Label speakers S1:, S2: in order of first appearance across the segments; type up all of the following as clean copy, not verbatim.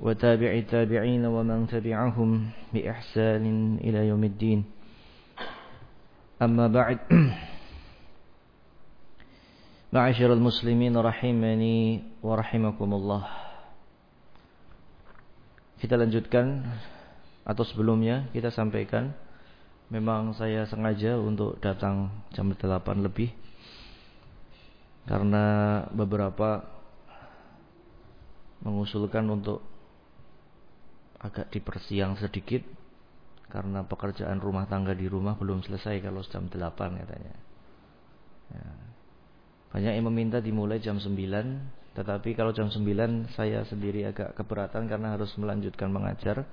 S1: وتابع التابعين ومن تبعهم بإحسان إلى يوم الدين. أما بعد معاشر المسلمين rahimani wa rahimakumullah. Kita lanjutkan, atau sebelumnya kita sampaikan, memang saya sengaja untuk datang jam 8 lebih karena beberapa mengusulkan untuk agak dipersiang sedikit karena pekerjaan rumah tangga di rumah belum selesai kalau jam 8 katanya. Ya. Banyak yang meminta dimulai jam 9, tetapi kalau jam 9 saya sendiri agak keberatan karena harus melanjutkan mengajar.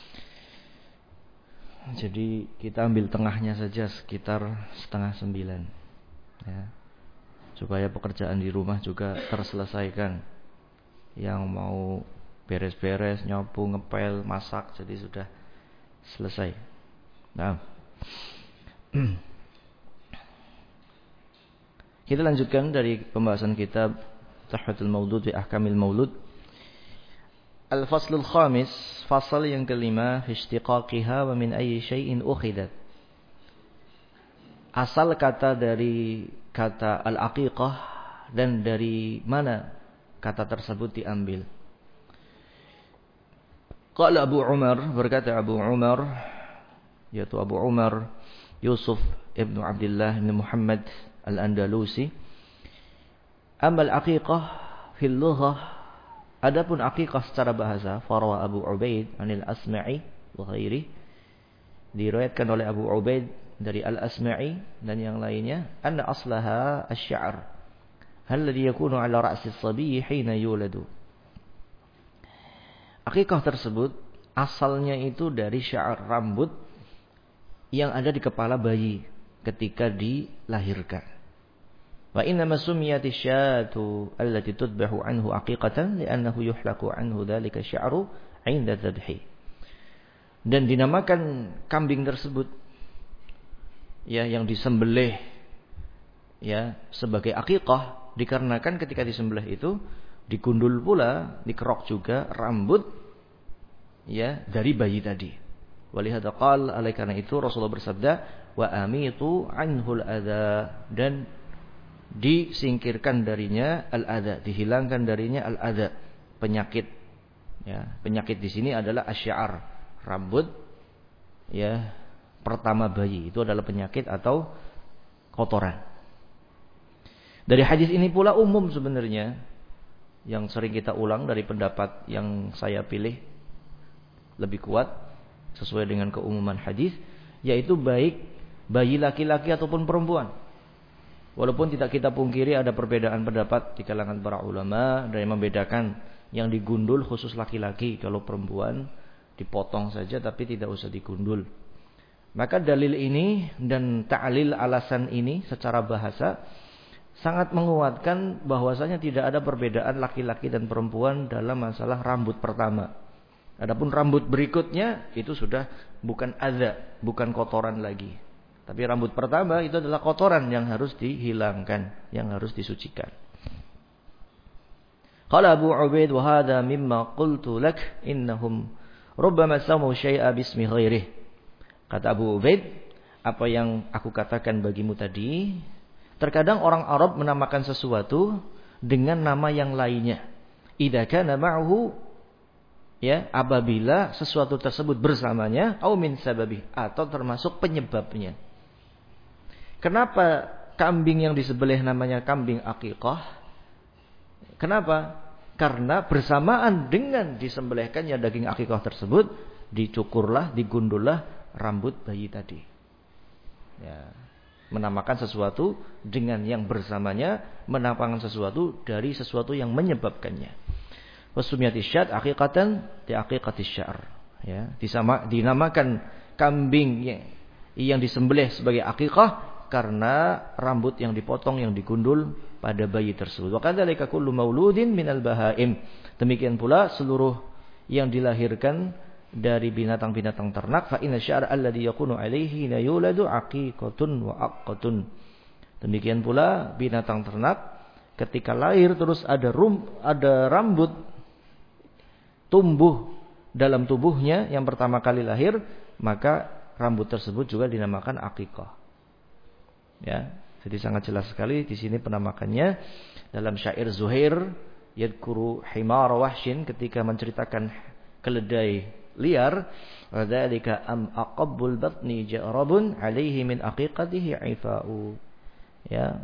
S1: Jadi kita ambil tengahnya saja sekitar 8:30 ya. Supaya pekerjaan di rumah juga terselesaikan. Yang mau beres-beres, nyapu, ngepel, masak, jadi sudah selesai. Nah, kita lanjutkan dari pembahasan kitab Tuhfatul Maulud wa Ahkamil Maulud. Al-Faslul Khamis, fasal yang kelima, ishtiqaqiha wa min ayyi syai'in ukhidat. Asal kata dari kata al-aqiqah dan dari mana kata tersebut diambil. Qala Abu Umar, berkata Abu Umar, yaitu Abu Umar Yusuf ibn Abdullah ibn Muhammad al-Andalusi, amal aqiqah fil lughah, adapun aqiqah secara bahasa, farwa Abu Ubaid anil Asma'i wa ghairi, diriwayatkan oleh Abu Ubaid dari Al-Asma'i dan yang lainnya, anna aslaha asy-sya'r alladhi yakunu ala ra'si as-sabiy hina yuladu. Akikah tersebut asalnya itu dari sya'r, rambut yang ada di kepala bayi ketika dilahirkan. Wa innama sumiyat asy-syatu allati tudbahu anhu aqiqatan li'annahu yuhlaqu anhu dzalika sya'ru 'inda dzabhi. Dan dinamakan kambing tersebut ya yang disembelih ya sebagai akikah dikarenakan ketika disembelih itu digundul pula, dikerok juga rambut ya dari bayi tadi. Walihada qala, oleh karena itu Rasulullah bersabda, wa amitu anhul adza, dan disingkirkan darinya al-adza, dihilangkan darinya al-adza, penyakit. Ya, penyakit di sini adalah asy-sya'r, rambut ya pertama bayi itu adalah penyakit atau kotoran. Dari hadis ini pula umum sebenarnya, yang sering kita ulang dari pendapat yang saya pilih lebih kuat sesuai dengan keumuman hadis, yaitu baik bayi laki-laki ataupun perempuan. Walaupun tidak kita pungkiri ada perbedaan pendapat di kalangan para ulama dari membedakan yang digundul khusus laki-laki, kalau perempuan dipotong saja tapi tidak usah digundul. Maka dalil ini dan ta'lil alasan ini secara bahasa sangat menguatkan bahwasanya tidak ada perbedaan laki-laki dan perempuan dalam masalah rambut pertama. Adapun rambut berikutnya itu sudah bukan adza, bukan kotoran lagi. Tapi rambut pertama itu adalah kotoran yang harus dihilangkan, yang harus disucikan. Qala Abu Ubaid, wa hadha mimma qultu lak innahum rubbama samu syai'a bismi ghairihi. Kata Abu Ubaid, apa yang aku katakan bagimu tadi, terkadang orang Arab menamakan sesuatu dengan nama yang lainnya. Idza kana ma'hu, ya, apabila sesuatu tersebut bersamanya, au min sababi, atau termasuk penyebabnya. Kenapa kambing yang disembelih namanya kambing akikah? Kenapa? Karena bersamaan dengan disembelihkannya daging akikah tersebut, dicukurlah, digundullah rambut bayi tadi. Ya. Menamakan sesuatu dengan yang bersamanya, menamakan sesuatu dari sesuatu yang menyebabkannya. Wasumiyati syat aqiqatan di aqiqatis sya'r. Ya, dinamakan kambing yang disembelih sebagai akikah karena rambut yang dipotong, yang digundul pada bayi tersebut. Wa kadzalika kullu mauludin minal bahaim. Demikian pula seluruh yang dilahirkan dari binatang-binatang ternak, fa inna sya'ra alladhi yakunu alaihi la yuladu aqiqatun wa aqqatun. Demikian pula binatang ternak ketika lahir terus ada rambut tumbuh dalam tubuhnya yang pertama kali lahir, maka rambut tersebut juga dinamakan aqiqah. Ya, jadi sangat jelas sekali di sini penamakannya dalam syair Zuhair yadkuru himar wahshin ketika menceritakan keledai liar, wadzalika am aqabbul batni jarabun alaihi min aqiqatihi ifa'u. Ya.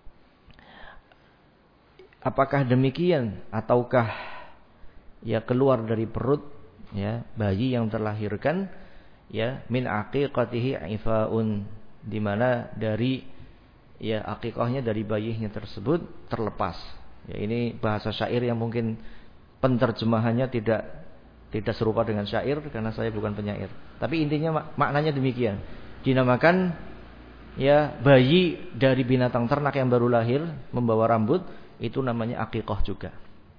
S1: Apakah demikian ataukah ya keluar dari perut ya bayi yang terlahirkan ya min aqiqatihi ifa'un, di mana dari ya aqiqahnya dari bayinya tersebut terlepas. Ya, ini bahasa syair yang mungkin penterjemahannya tidak serupa dengan syair karena saya bukan penyair. Tapi intinya maknanya demikian. Dinamakan ya bayi dari binatang ternak yang baru lahir membawa rambut, itu namanya aqiqah juga.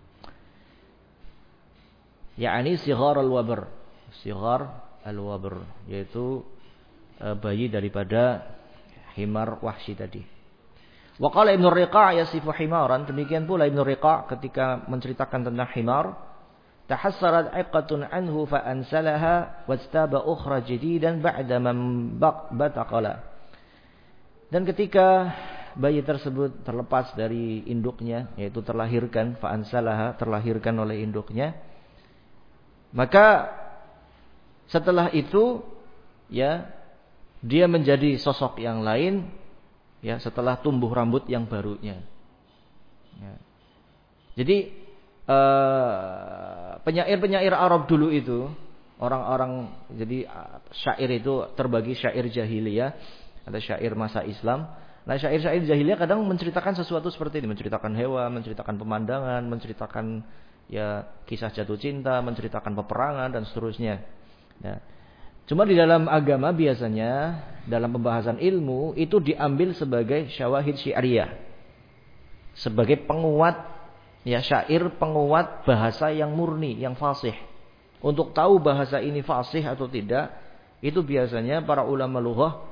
S1: Ya'ani sighar al-wabr. Sighar al-wabr yaitu bayi daripada himar wahsy tadi. Wa qala Ibnu Riqa' yasifu himaran, demikian pula Ibnu Riqa' ketika menceritakan tentang himar, tahassarat iqatun anhu fa ansalaha wastaba ukhra jadidan ba'da man bataqala. Dan ketika bayi tersebut terlepas dari induknya, yaitu terlahirkan, fa ansalaha, terlahirkan oleh induknya, maka setelah itu ya dia menjadi sosok yang lain ya setelah tumbuh rambut yang barunya. Ya. Jadi penyair-penyair Arab dulu itu orang-orang, jadi syair itu terbagi syair jahiliyah, ada syair masa Islam. Nah, syair-syair jahiliyah kadang menceritakan sesuatu seperti ini, menceritakan hewan, menceritakan pemandangan, menceritakan ya kisah jatuh cinta, menceritakan peperangan dan seterusnya. Ya. Cuma di dalam agama biasanya dalam pembahasan ilmu itu diambil sebagai syawahid syi'riyah, sebagai penguat ya syair, penguat bahasa yang murni, yang fasih. Untuk tahu bahasa ini fasih atau tidak, itu biasanya para ulama lughah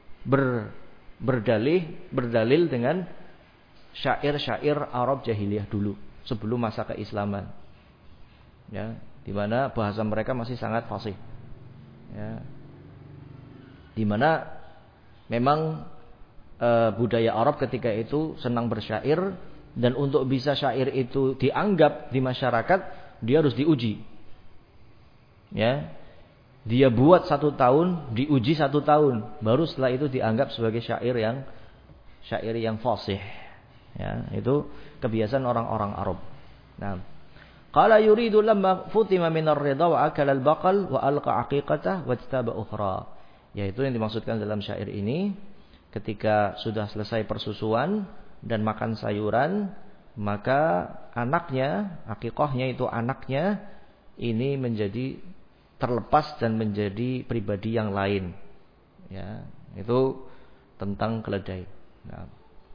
S1: berdalil dengan syair-syair Arab jahiliyah dulu sebelum masa keislaman. Ya, di mana bahasa mereka masih sangat fasih. Ya. Di mana memang budaya Arab ketika itu senang bersyair, dan untuk bisa syair itu dianggap di masyarakat dia harus diuji. Ya, dia buat 1 tahun, diuji 1 tahun, baru setelah itu dianggap sebagai syair yang fasih. Ya, itu kebiasaan orang-orang Arab. Nah, qala yuridu lamma futima min ar-ridha wa akala al-baqal wa alqa aqiqatah wa istaba ukhra. Yaitu yang dimaksudkan dalam syair ini, ketika sudah selesai persusuan dan makan sayuran, maka anaknya, aqiqahnya itu anaknya ini menjadi terlepas dan menjadi pribadi yang lain. Ya, itu tentang keledai. Nah.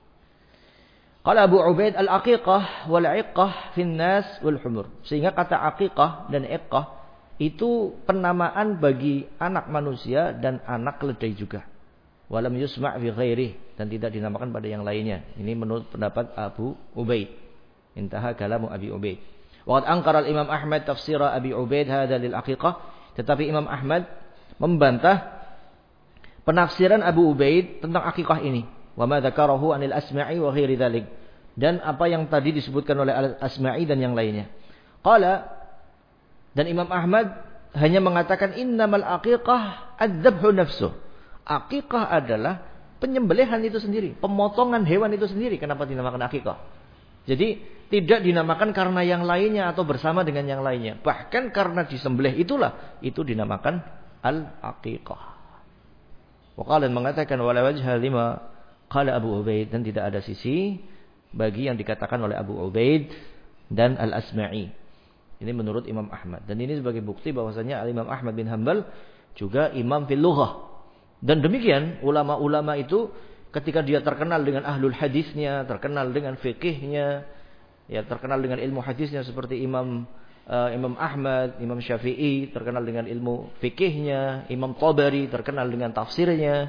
S1: Qala Abu Ubaid al-aqiqah wal 'iqqah fin nas wal humur. Sehingga kata aqiqah dan iqqah itu penamaan bagi anak manusia dan anak keledai juga. Walam yusma' fi ghairi, dan tidak dinamakan pada yang lainnya. Ini menurut pendapat Abu Ubaid. Intaha kalamu Abi Ubaid. Waqad ankara al-Imam Ahmad tafsir Abi Ubaid hadza lil aqiqah, tetapi Imam Ahmad membantah penafsiran Abu Ubaid tentang aqiqah ini. Wa ma dzakarahu anil Asma'i wa ghairi dzalik, dan apa yang tadi disebutkan oleh Al-Asma'i dan yang lainnya. Qala, dan Imam Ahmad hanya mengatakan innamal aqiqah adzabhu nafsuh. Aqiqah adalah penyembelihan itu sendiri, pemotongan hewan itu sendiri. Kenapa dinamakan aqiqah? Jadi tidak dinamakan karena yang lainnya atau bersama dengan yang lainnya. Bahkan karena disembelih itulah itu dinamakan al-aqiqah. Wa qala, mengatakan wala wajha lima qala Abu Ubaid, dan tidak ada sisi bagi yang dikatakan oleh Abu Ubaid dan Al-Asma'i. Ini menurut Imam Ahmad, dan ini sebagai bukti bahwasanya Al-Imam Ahmad bin Hanbal juga imam fil lughah. Dan demikian ulama-ulama itu ketika dia terkenal dengan ahlul hadisnya, terkenal dengan fikihnya, ya terkenal dengan ilmu hadisnya seperti Imam Ahmad, Imam Syafi'i terkenal dengan ilmu fikihnya, Imam Tabari terkenal dengan tafsirnya.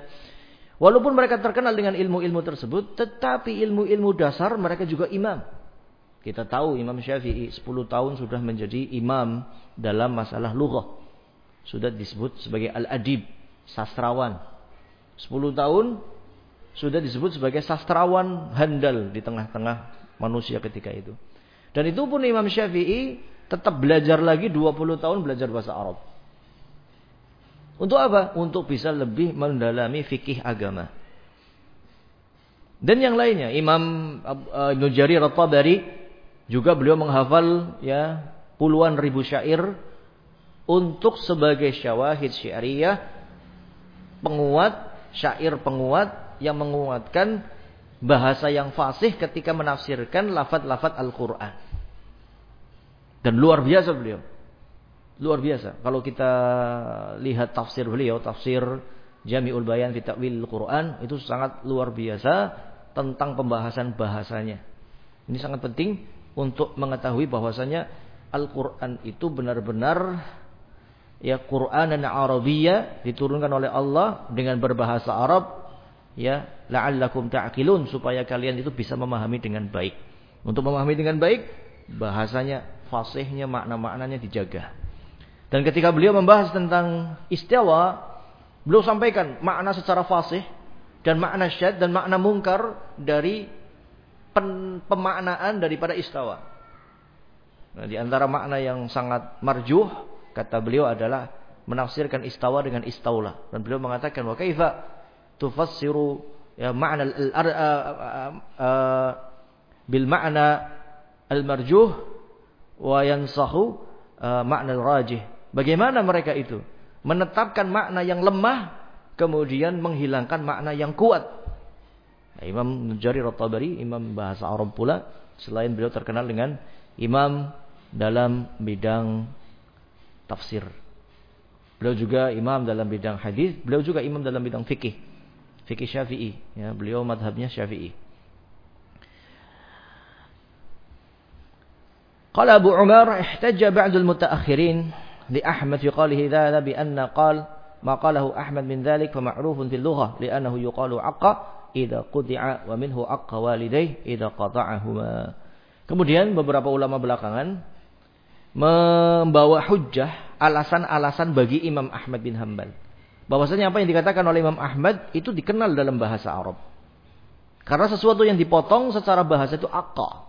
S1: Walaupun mereka terkenal dengan ilmu-ilmu tersebut, tetapi ilmu-ilmu dasar mereka juga imam. Kita tahu Imam Syafi'i 10 tahun sudah menjadi imam dalam masalah lughah. Sudah disebut sebagai al-adib, sastrawan. 10 tahun sudah disebut sebagai sastrawan handal di tengah-tengah manusia ketika itu. Dan itu pun Imam Syafi'i tetap belajar lagi 20 tahun belajar bahasa Arab. Untuk apa? Untuk bisa lebih mendalami fikih agama. Dan yang lainnya, Imam Ibnu Jarir At-Tabari juga beliau menghafal ya puluhan ribu syair untuk sebagai syawahid syiariyah, penguat, syair penguat yang menguatkan bahasa yang fasih ketika menafsirkan lafaz-lafaz Al-Qur'an. Dan luar biasa beliau. Luar biasa. Kalau kita lihat tafsir beliau, tafsir Jami'ul Bayan fi Ta'wilil Qur'an, itu sangat luar biasa tentang pembahasan bahasanya. Ini sangat penting untuk mengetahui bahwasanya Al-Qur'an itu benar-benar ya Qur'anan Arabiyyah, diturunkan oleh Allah dengan berbahasa Arab, ya la'allakum ta'qilun, supaya kalian itu bisa memahami dengan baik. Untuk memahami dengan baik, bahasanya, fasihnya, makna-maknanya dijaga. Dan ketika beliau membahas tentang istiwa, beliau sampaikan makna secara fasih dan makna syadz dan makna mungkar dari pemaknaan daripada istawa. Nah, di antara makna yang sangat marjuh kata beliau adalah menafsirkan istawa dengan istaula. Dan beliau mengatakan wa kaifa tufassiru ya ma'na bil ma'na al marjuh wa yansahu ma'na al rajih. Bagaimana mereka itu menetapkan makna yang lemah kemudian menghilangkan makna yang kuat. Nah, Imam Jarir At-Tabari, imam bahasa Arab pula, selain beliau terkenal dengan imam dalam bidang tafsir. Beliau juga imam dalam bidang hadis, beliau juga imam dalam bidang fikih. Fikih Syafi'i, ya, beliau madhabnya Syafi'i. Qala Abu Umar ihtajja ba'd al-mutaakhirin li Ahmad fi qalihi dhalika bi anna qala ma qalahu Ahmad min dhalik fa ma'rufun fil lughah li'annahu yuqalu 'aqqa idza quti'a wa minhu aqqa walidayhi idza qata'ahuma. Kemudian beberapa ulama belakangan membawa hujjah, alasan-alasan bagi Imam Ahmad bin Hanbal. Bahwasanya apa yang dikatakan oleh Imam Ahmad itu dikenal dalam bahasa Arab. Karena sesuatu yang dipotong secara bahasa itu aqqa.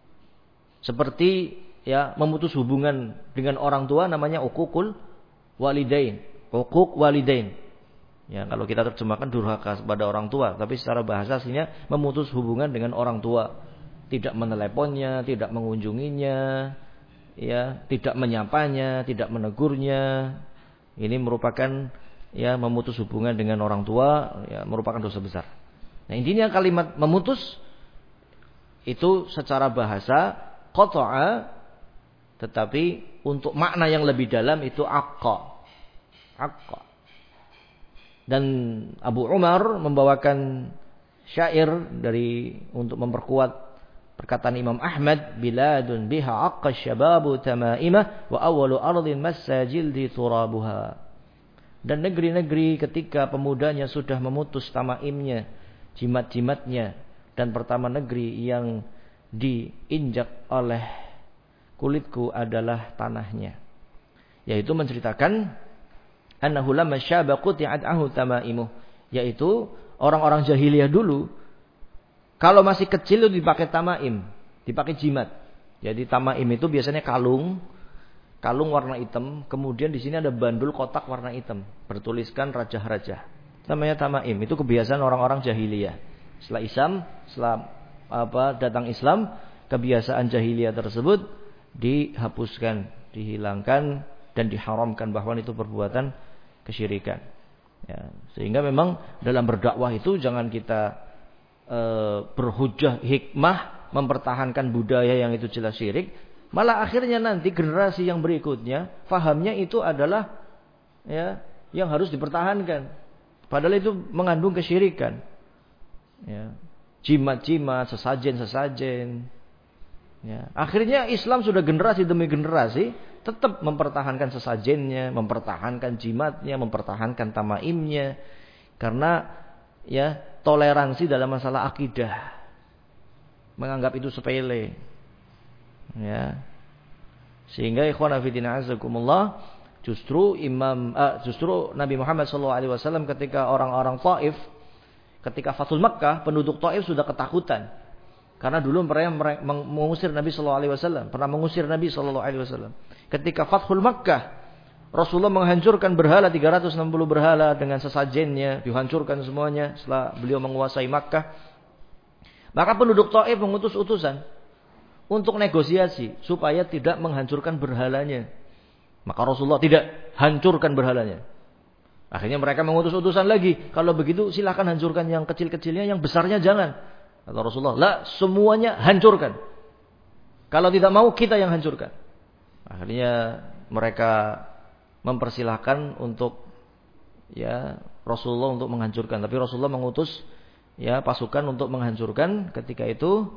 S1: Seperti ya memutus hubungan dengan orang tua namanya uququl walidain, uquq walidain. Ya, kalau kita terjemahkan durhaka kepada orang tua, tapi secara bahasa aslinya memutus hubungan dengan orang tua, tidak meneleponnya, tidak mengunjunginya, ya, tidak menyapanya, tidak menegurnya. Ini merupakan ya memutus hubungan dengan orang tua, ya, merupakan dosa besar. Nah, intinya kalimat memutus itu secara bahasa qata'a, tetapi untuk makna yang lebih dalam itu aqqa. Aqqa. Dan Abu Umar membawakan syair untuk memperkuat perkataan Imam Ahmad, biladun biha aqqa syababu tamaimah wa awwalu ardin massajildi turabuha. Dan negeri-negeri ketika pemudanya sudah memutus tamaimnya, jimat-jimatnya, dan pertama negeri yang diinjak oleh kulitku adalah tanahnya. Yaitu menceritakan annahu lamma syaba quti'at anhu tamaimuh, yaitu orang-orang jahiliyah dulu kalau masih kecil itu dipakai tamaim, dipakai jimat. Jadi tamaim itu biasanya kalung warna hitam, kemudian di sini ada bandul kotak warna hitam bertuliskan raja-raja. Namanya tamaim. Itu kebiasaan orang-orang jahiliyah. Setelah datang Islam, kebiasaan jahiliyah tersebut dihapuskan, dihilangkan dan diharamkan, bahwa itu perbuatan kesyirikan. Ya, sehingga memang dalam berdakwah itu jangan kita berhujjah hikmah mempertahankan budaya yang itu jelas syirik, malah akhirnya nanti generasi yang berikutnya fahamnya itu adalah ya yang harus dipertahankan, padahal itu mengandung kesyirikan. Ya, jimat-jimat, sesajen. Ya, akhirnya Islam sudah generasi demi generasi tetap mempertahankan sesajennya, mempertahankan jimatnya, mempertahankan tamaimnya, karena ya toleransi dalam masalah akidah, menganggap itu sepele. Ya. Sehingga ikhwan fillah azakumullah, justru Nabi Muhammad SAW ketika orang-orang Taif, ketika Fathul Makkah, penduduk Taif sudah ketakutan. Karena dulu mereka mengusir Nabi SAW, pernah mengusir Nabi SAW. Ketika Fathul Makkah, Rasulullah menghancurkan berhala 360 berhala dengan sesajennya, dihancurkan semuanya setelah beliau menguasai Makkah. Maka penduduk Taif mengutus utusan untuk negosiasi supaya tidak menghancurkan berhalanya. Maka Rasulullah tidak hancurkan berhalanya. Akhirnya mereka mengutus utusan lagi, kalau begitu silahkan hancurkan yang kecil-kecilnya, yang besarnya jangan. Kata Rasulullah, "La, semuanya hancurkan. Kalau tidak mau kita yang hancurkan." Akhirnya mereka mempersilahkan untuk Rasulullah untuk menghancurkan, tapi Rasulullah mengutus pasukan untuk menghancurkan ketika itu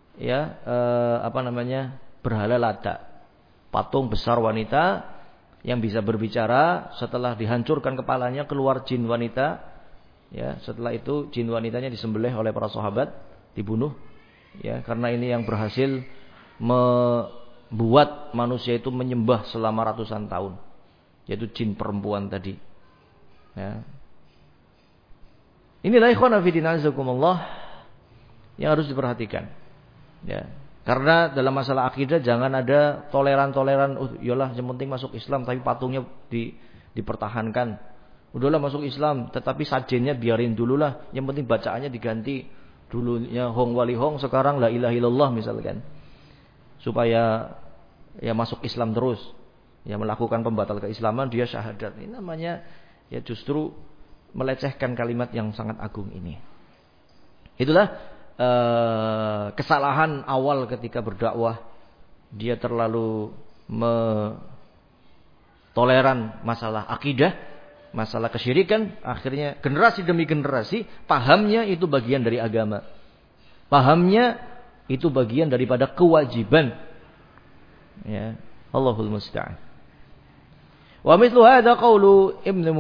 S1: berhala Lata, patung besar wanita yang bisa berbicara. Setelah dihancurkan kepalanya keluar jin wanita. Setelah itu jin wanitanya disembelih oleh para sahabat, dibunuh. Karena ini yang berhasil membuat manusia itu menyembah selama ratusan tahun, yaitu jin perempuan tadi. Inilah ikhwan fillah azakumullah yang harus diperhatikan. Karena dalam masalah akidah jangan ada toleran-toleran. Yalah, yang penting masuk Islam tapi patungnya dipertahankan. Udahlah masuk Islam tetapi sajennya biarin dululah. Yang penting bacaannya diganti. Dulunya Hong Wali Hong, sekarang La ilaha illallah misalkan. Supaya masuk Islam terus. Melakukan pembatal keislaman, dia syahadat. Ini namanya justru melecehkan kalimat yang sangat agung ini. Itulah kesalahan awal ketika berdakwah. Dia terlalu toleran masalah akidah, masalah kesyirikan. Akhirnya generasi demi generasi pahamnya itu bagian dari agama, pahamnya itu bagian daripada kewajiban. Allahul musta'an. Wa mithlu hadha qawlu Ibnu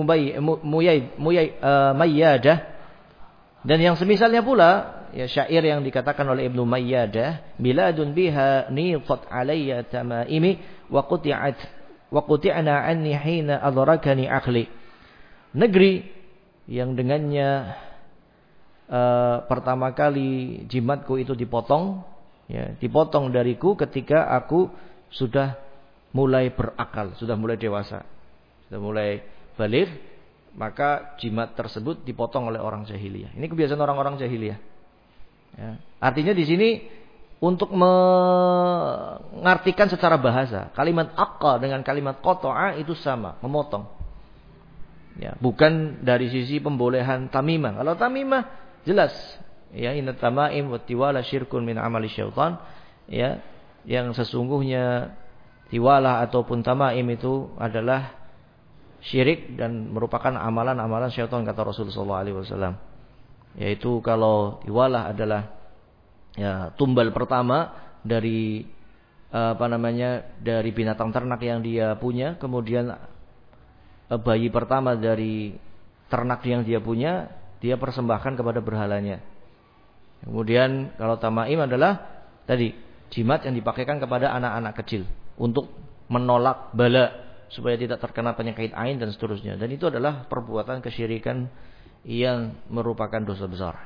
S1: Mayyadah, dan yang semisalnya pula syair yang dikatakan oleh Ibnu Mayyadah, biladun biha niqat alayya tamaimi wa quti'na anni hina adrakani aqli. Negeri yang dengannya pertama kali jimatku itu dipotong, dipotong dariku ketika aku sudah mulai berakal, sudah mulai dewasa, sudah mulai baligh, maka jimat tersebut dipotong oleh orang jahiliyah. Ini kebiasaan orang-orang jahiliyah. Artinya di sini untuk mengartikan secara bahasa, kalimat aqqa dengan kalimat qata'a itu sama, memotong. Bukan dari sisi pembolehan tamimah. Kalau tamimah jelas, inna tamaim wa tiwala syirkun min amali syaitan, yang sesungguhnya tiwalah ataupun tamaim itu adalah syirik dan merupakan amalan-amalan syaitan, kata Rasulullah SAW. Yaitu kalau tiwalah adalah tumbal pertama dari dari binatang ternak yang dia punya, kemudian bayi pertama dari ternak yang dia punya, dia persembahkan kepada berhalanya. Kemudian kalau tamaim adalah tadi jimat yang dipakaikan kepada anak-anak kecil untuk menolak bala supaya tidak terkena penyakit ain dan seterusnya. Dan itu adalah perbuatan kesyirikan yang merupakan dosa besar.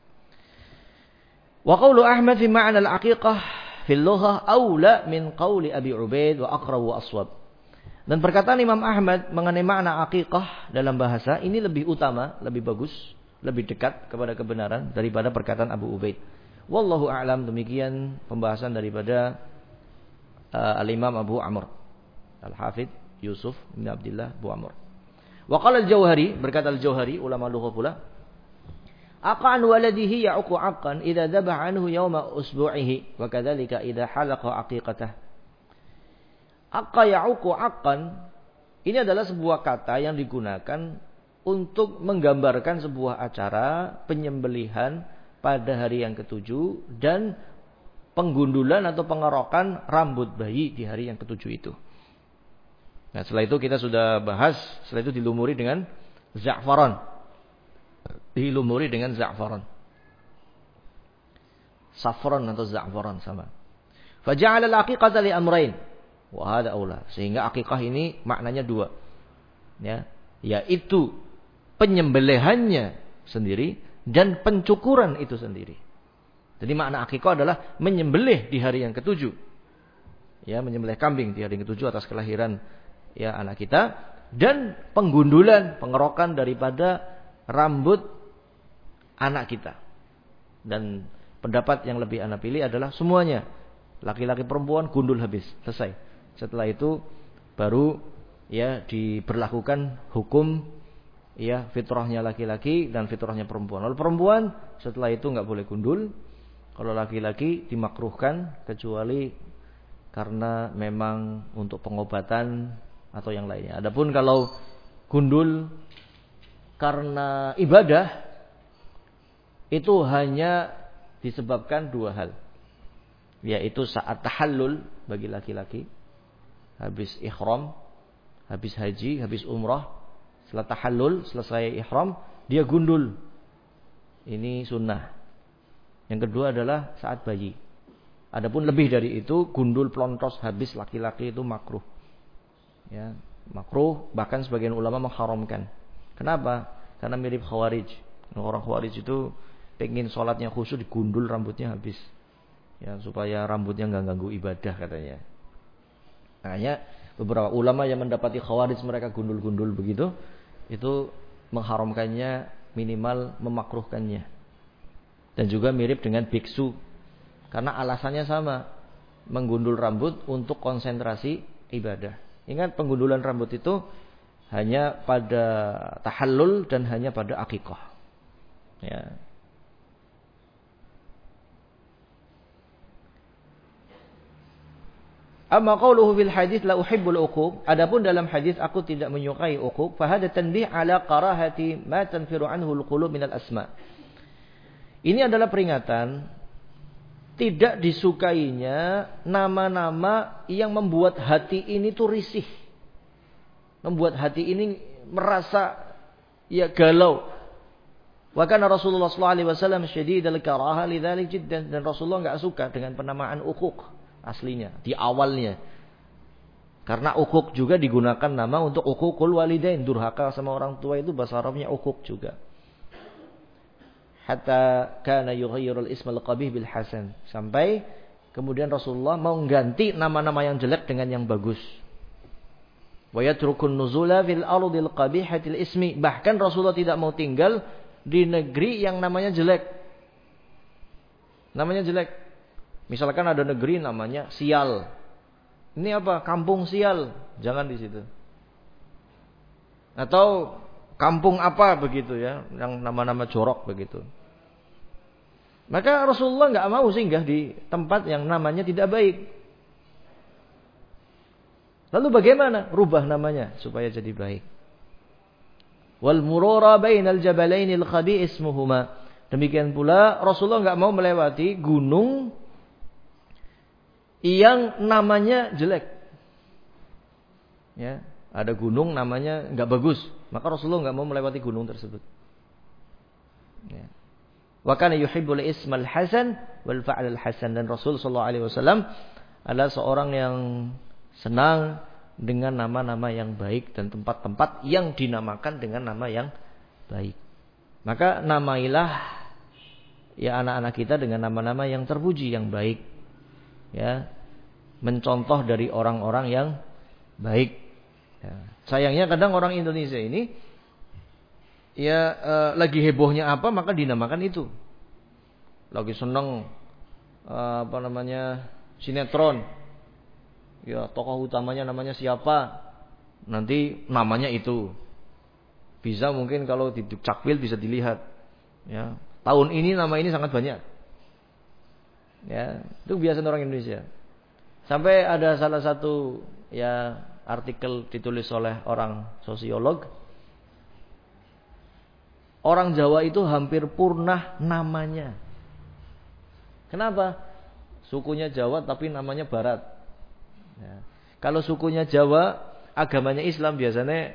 S1: Wa qaulu Ahmad fi ma'na al-aqiqah fil lughah aula min qauli Abi Ubaid wa aqrab wa aswab. Dan perkataan Imam Ahmad mengenai makna aqiqah dalam bahasa ini lebih utama, lebih bagus, lebih dekat kepada kebenaran daripada perkataan Abu Ubaid. Wallahu a'lam. Demikian pembahasan daripada Al-Imam Abu Amr Al-Hafidh Yusuf bin Abdullah Abu Amr. Wa qala Al-Jauhari, berkata Al-Jauhari, ulama lughah pula, aqan waladihi ya'uqu aqan idza dhabaha anhu yawma usbu'ihi wa kadzalika idza halaqa aqiqatah. Aqqa ya'uqu aqan ini adalah sebuah kata yang digunakan untuk menggambarkan sebuah acara penyembelihan pada hari yang ketujuh dan penggundulan atau pengerokan rambut bayi di hari yang ketujuh itu. Nah, setelah itu kita sudah bahas, setelah itu dilumuri dengan za'faran. Dilumuri dengan za'faran. Safran atau za'faran sama. Faja'ala al-aqiqata li amrayn. Wa hadha aula. Sehingga akikah ini maknanya dua. Ya, yaitu penyembelihannya sendiri dan pencukuran itu sendiri. Jadi makna akikah adalah menyembelih di hari yang ketujuh. Ya, menyembelih kambing di hari yang ketujuh atas kelahiran ya anak kita, dan penggundulan, pengerokan daripada rambut anak kita. Dan pendapat yang lebih anak pilih adalah semuanya, laki-laki perempuan gundul habis, selesai. Setelah itu baru ya diberlakukan hukum ya fitrahnya laki-laki dan fitrahnya perempuan. Kalau perempuan setelah itu nggak boleh gundul. Kalau laki-laki dimakruhkan kecuali karena memang untuk pengobatan atau yang lainnya. Adapun kalau gundul karena ibadah itu hanya disebabkan dua hal. Yaitu saat tahallul bagi laki-laki, habis ihram, habis haji, habis umrah, setelah tahallul, selesai ihram, dia gundul. Ini sunnah. Yang kedua adalah saat bayi. Adapun lebih dari itu, gundul plontos habis laki-laki itu makruh. Ya, makruh, bahkan sebagian ulama mengharamkan. Kenapa? Karena mirip khawarij. Orang khawarij itu pengen sholatnya khusyuk, digundul rambutnya habis. Ya, supaya rambutnya nggak ganggu ibadah katanya. Makanya beberapa ulama yang mendapati khawarij mereka gundul-gundul begitu, itu mengharamkannya, minimal memakruhkannya. Dan juga mirip dengan biksu, karena alasannya sama, menggundul rambut untuk konsentrasi ibadah. Ingat, penggundulan rambut itu hanya pada tahallul dan hanya pada akikah. Ya. Amma qauluhu fil hadis la uhibbul uquq. Adapun dalam hadis aku tidak menyukai uquq, fa hadha tanbih ala qarahati ma tanfiru anhu al-qulub min al-asma'. Ini adalah peringatan tidak disukainya nama-nama yang membuat hati ini tuh risih. Membuat hati ini merasa ya galau. Wa kana Rasulullah sallallahu alaihi wasallam syadidul karaha lidzalik jiddan, dan Rasulullah enggak suka dengan penamaan uquq aslinya di awalnya. Karena uquq juga digunakan nama untuk uququl walidain, durhaka sama orang tua itu bahasa Arabnya uquq juga. Hatta kana yughayyirul ismal qabih bil hasan, sampai kemudian Rasulullah mau ganti nama-nama yang jelek dengan yang bagus. Wa yatrukun nuzula fil ardil qabihatil ismi, bahkan Rasulullah tidak mau tinggal di negeri yang namanya jelek. Namanya jelek. Misalkan ada negeri namanya Sial. Ini apa? Kampung Sial. Jangan di situ. Atau kampung apa begitu ya, yang nama-nama jorok begitu. Maka Rasulullah enggak mau singgah di tempat yang namanya tidak baik. Lalu bagaimana? Rubah namanya supaya jadi baik. Wal murura bainal jabalainil khabi ismuhuma. Demikian pula Rasulullah enggak mau melewati gunung yang namanya jelek. Ya, ada gunung namanya enggak bagus, maka Rasulullah enggak mau melewati gunung tersebut. Ya. Wa kana yuhibbul ismal hasan wal fa'lal hasan, dan Rasul sallallahu alaihi wasallam adalah seorang yang senang dengan nama-nama yang baik dan tempat-tempat yang dinamakan dengan nama yang baik. Maka namailah ya anak-anak kita dengan nama-nama yang terpuji, yang baik. Ya, mencontoh dari orang-orang yang baik. Ya. Sayangnya kadang orang Indonesia ini ya lagi hebohnya apa maka dinamakan itu. Lagi seneng sinetron. Ya, tokoh utamanya namanya siapa? Nanti namanya itu. Bisa mungkin kalau di Dukcapil bisa dilihat. Ya, tahun ini nama ini sangat banyak. Ya, itu biasa orang Indonesia. Sampai ada salah satu ya artikel ditulis oleh orang sosiolog. Orang Jawa itu hampir punah namanya. Kenapa? Sukunya Jawa tapi namanya Barat. Ya. Kalau sukunya Jawa, agamanya Islam biasanya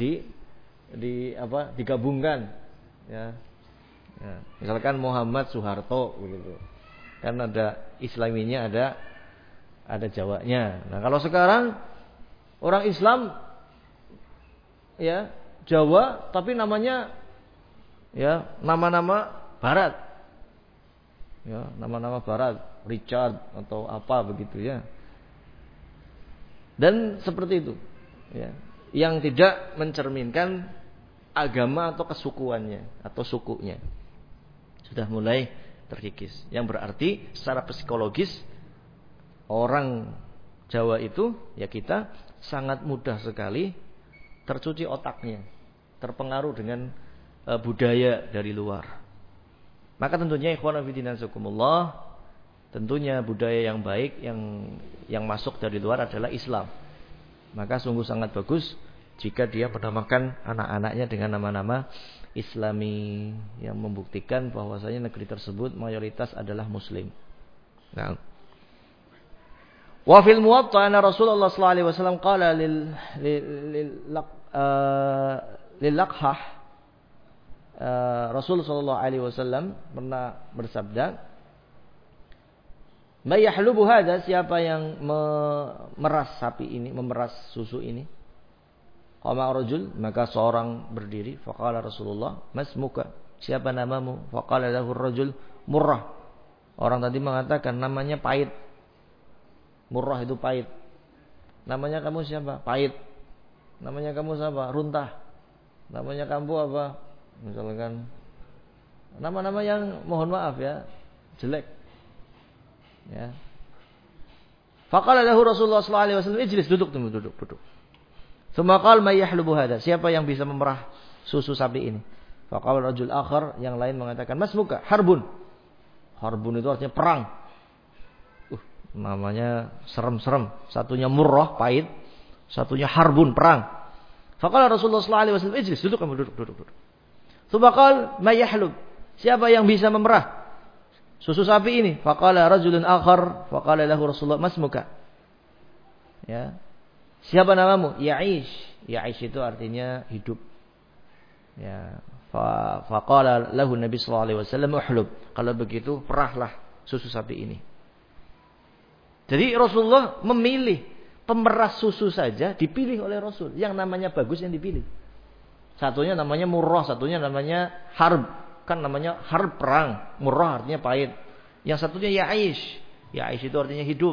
S1: digabungkan. Ya. Ya. Misalkan Muhammad Soeharto begitu. Kan ada Islaminya, ada ada Jawanya. Nah, kalau sekarang orang Islam ya Jawa tapi namanya ya nama-nama barat. Ya, nama-nama barat, Richard atau apa begitu ya. Dan seperti itu. Ya, yang tidak mencerminkan agama atau kesukuannya atau sukunya. Sudah mulai terkikis. Yang berarti secara psikologis orang Jawa itu ya kita sangat mudah sekali tercuci otaknya, terpengaruh dengan budaya dari luar. Maka tentunya ikhwan fillah nasakumullah, tentunya budaya yang baik yang masuk dari luar adalah Islam. Maka sungguh sangat bagus jika dia menamakan anak-anaknya dengan nama-nama Islami yang membuktikan bahwasanya negeri tersebut mayoritas adalah Muslim. Nah, wa fil Muwatta anna Rasulullah sallallahu alaihi wasallam qala lil Laqhah, Rasul sallallahu alaihi wasallam pernah bersabda, "May yahlubu hadza," siapa yang memeras sapi ini, memeras susu ini. Qama rajul, maka seorang berdiri, faqala Rasulullah, "Masmuka?" Siapa namamu? Faqala lahu ar-rajul, "Murrah." Orang tadi mengatakan namanya pahit. Murrah itu pahit. Namanya kamu siapa? Pahit. Namanya kamu siapa? Runtah. Namanya kamu apa? Misalkan nama-nama yang mohon maaf ya, jelek. Ya. Faqala lahu Rasulullah sallallahu alaihi wasallam, "Ijlis," duduk. Tsumma qala may yahlubu hadza, siapa yang bisa memerah susu sapi ini? Faqala rajul akhar, yang lain mengatakan, "Masmuka?" "Harbun." Harbun itu artinya perang. Namanya serem-serem. Satunya murrah, pahit, satunya harbun, perang. Faqala Rasulullah sallallahu alaihi wasallam, "Ijlis," duduk. Tsumma qala may yahlub, siapa yang bisa memerah susu sapi ini? Faqala rajulun akhar, faqala lahu Rasulullah, "Masmuka?" Ya. Siapa namamu? Ya'ish. Ya'ish itu artinya hidup. Ya. Faqala lahu Nabi sallallahu alaihi wasallam, "Uhlub." Kalau begitu, perahlah susu sapi ini. Jadi Rasulullah memilih pemeras susu saja dipilih oleh Rasul. Yang namanya bagus yang dipilih. Satunya namanya murrah, satunya namanya harb. Kan namanya harb, perang. Murrah artinya pahit. Yang satunya ya'ish. Ya'ish itu artinya hidup.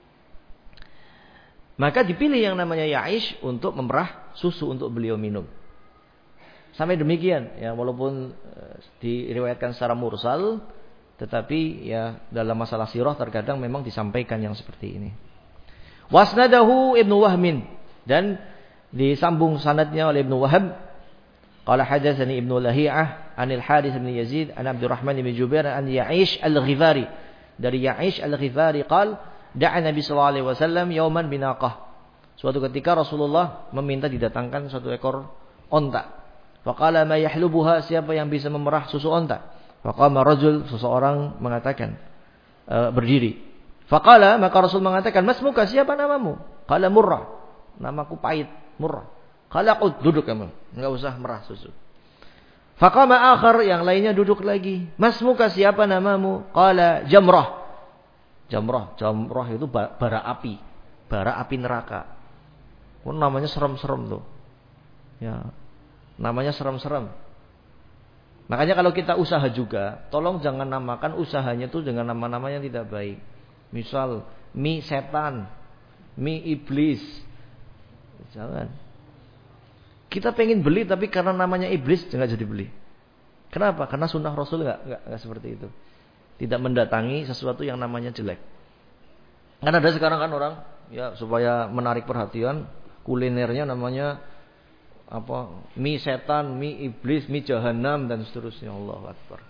S1: Maka dipilih yang namanya ya'ish untuk memerah susu untuk beliau minum. Sampai demikian, ya, walaupun diriwayatkan secara mursal, tetapi ya dalam masalah sirah terkadang memang disampaikan yang seperti ini. Wasnadahu Ibnu Wahmin, dan disambung sanadnya oleh Ibnu Wahab. Qala hadatsani Ibnu Lahiyah anil Harits bin Yazid an Abdurrahman bin Jubair an Ya'ish al-Ghifari. Dari Ya'ish al-Ghifari qala da'a Nabi sallallahu alaihi wasallam yauman binaqah. Suatu ketika Rasulullah meminta didatangkan satu ekor onta. Faqala ma yahlubuha, siapa yang bisa memerah susu onta? Faqama rajul, seseorang mengatakan, berdiri. Faqala, maka Rasul mengatakan, "Masmuka?" Siapa namamu? Qala Murrah. Namaku pahit, Murrah. Qala qud, duduk kamu, enggak usah merah susu. Faqama akhar, yang lainnya duduk lagi. "Masmuka?" Siapa namamu? Qala Jamrah. Jamrah itu bara api neraka. Namanya serem-serem tuh. Ya. Namanya serem-serem. Makanya kalau kita usaha juga, tolong jangan namakan usahanya tuh dengan nama-nama yang tidak baik. Misal mie setan, mie iblis. Jangan. Kita pengen beli tapi karena namanya iblis jangan jadi beli. Kenapa? Karena sunnah Rasul enggak seperti itu. Tidak mendatangi sesuatu yang namanya jelek. Kan ada sekarang kan orang ya supaya menarik perhatian, kulinernya namanya apa? Mie setan, mie iblis, mie jahanam dan seterusnya. Allahu Akbar.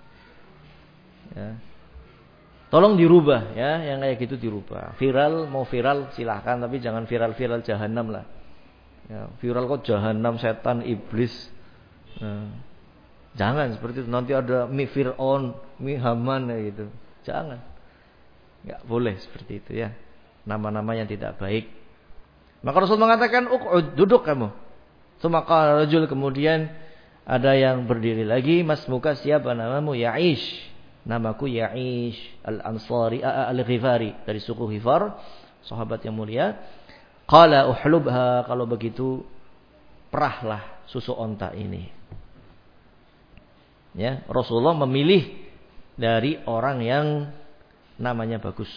S1: Ya. Tolong dirubah ya, yang kayak gitu dirubah. Viral mau viral silahkan, tapi jangan viral-viral jahanam lah. Ya, viral kok jahanam, setan, iblis. Nah, jangan seperti itu. Nanti ada mie Fir'aun, mie Haman kayak gitu. Jangan. Enggak boleh seperti itu ya. Nama-nama yang tidak baik. Maka Rasul mengatakan, "Uq'ud," duduk kamu. Maka rajul, kemudian ada yang berdiri lagi. "Masmuka?" Siapa namamu? "Ya'ish." Namaku Ya'ish al-Ansari al-Ghifari, dari suku Ghifar. sahabat yang mulia. Qala uhlubha, kalau begitu perahlah susu onta ini. Ya, Rasulullah memilih dari orang yang namanya bagus.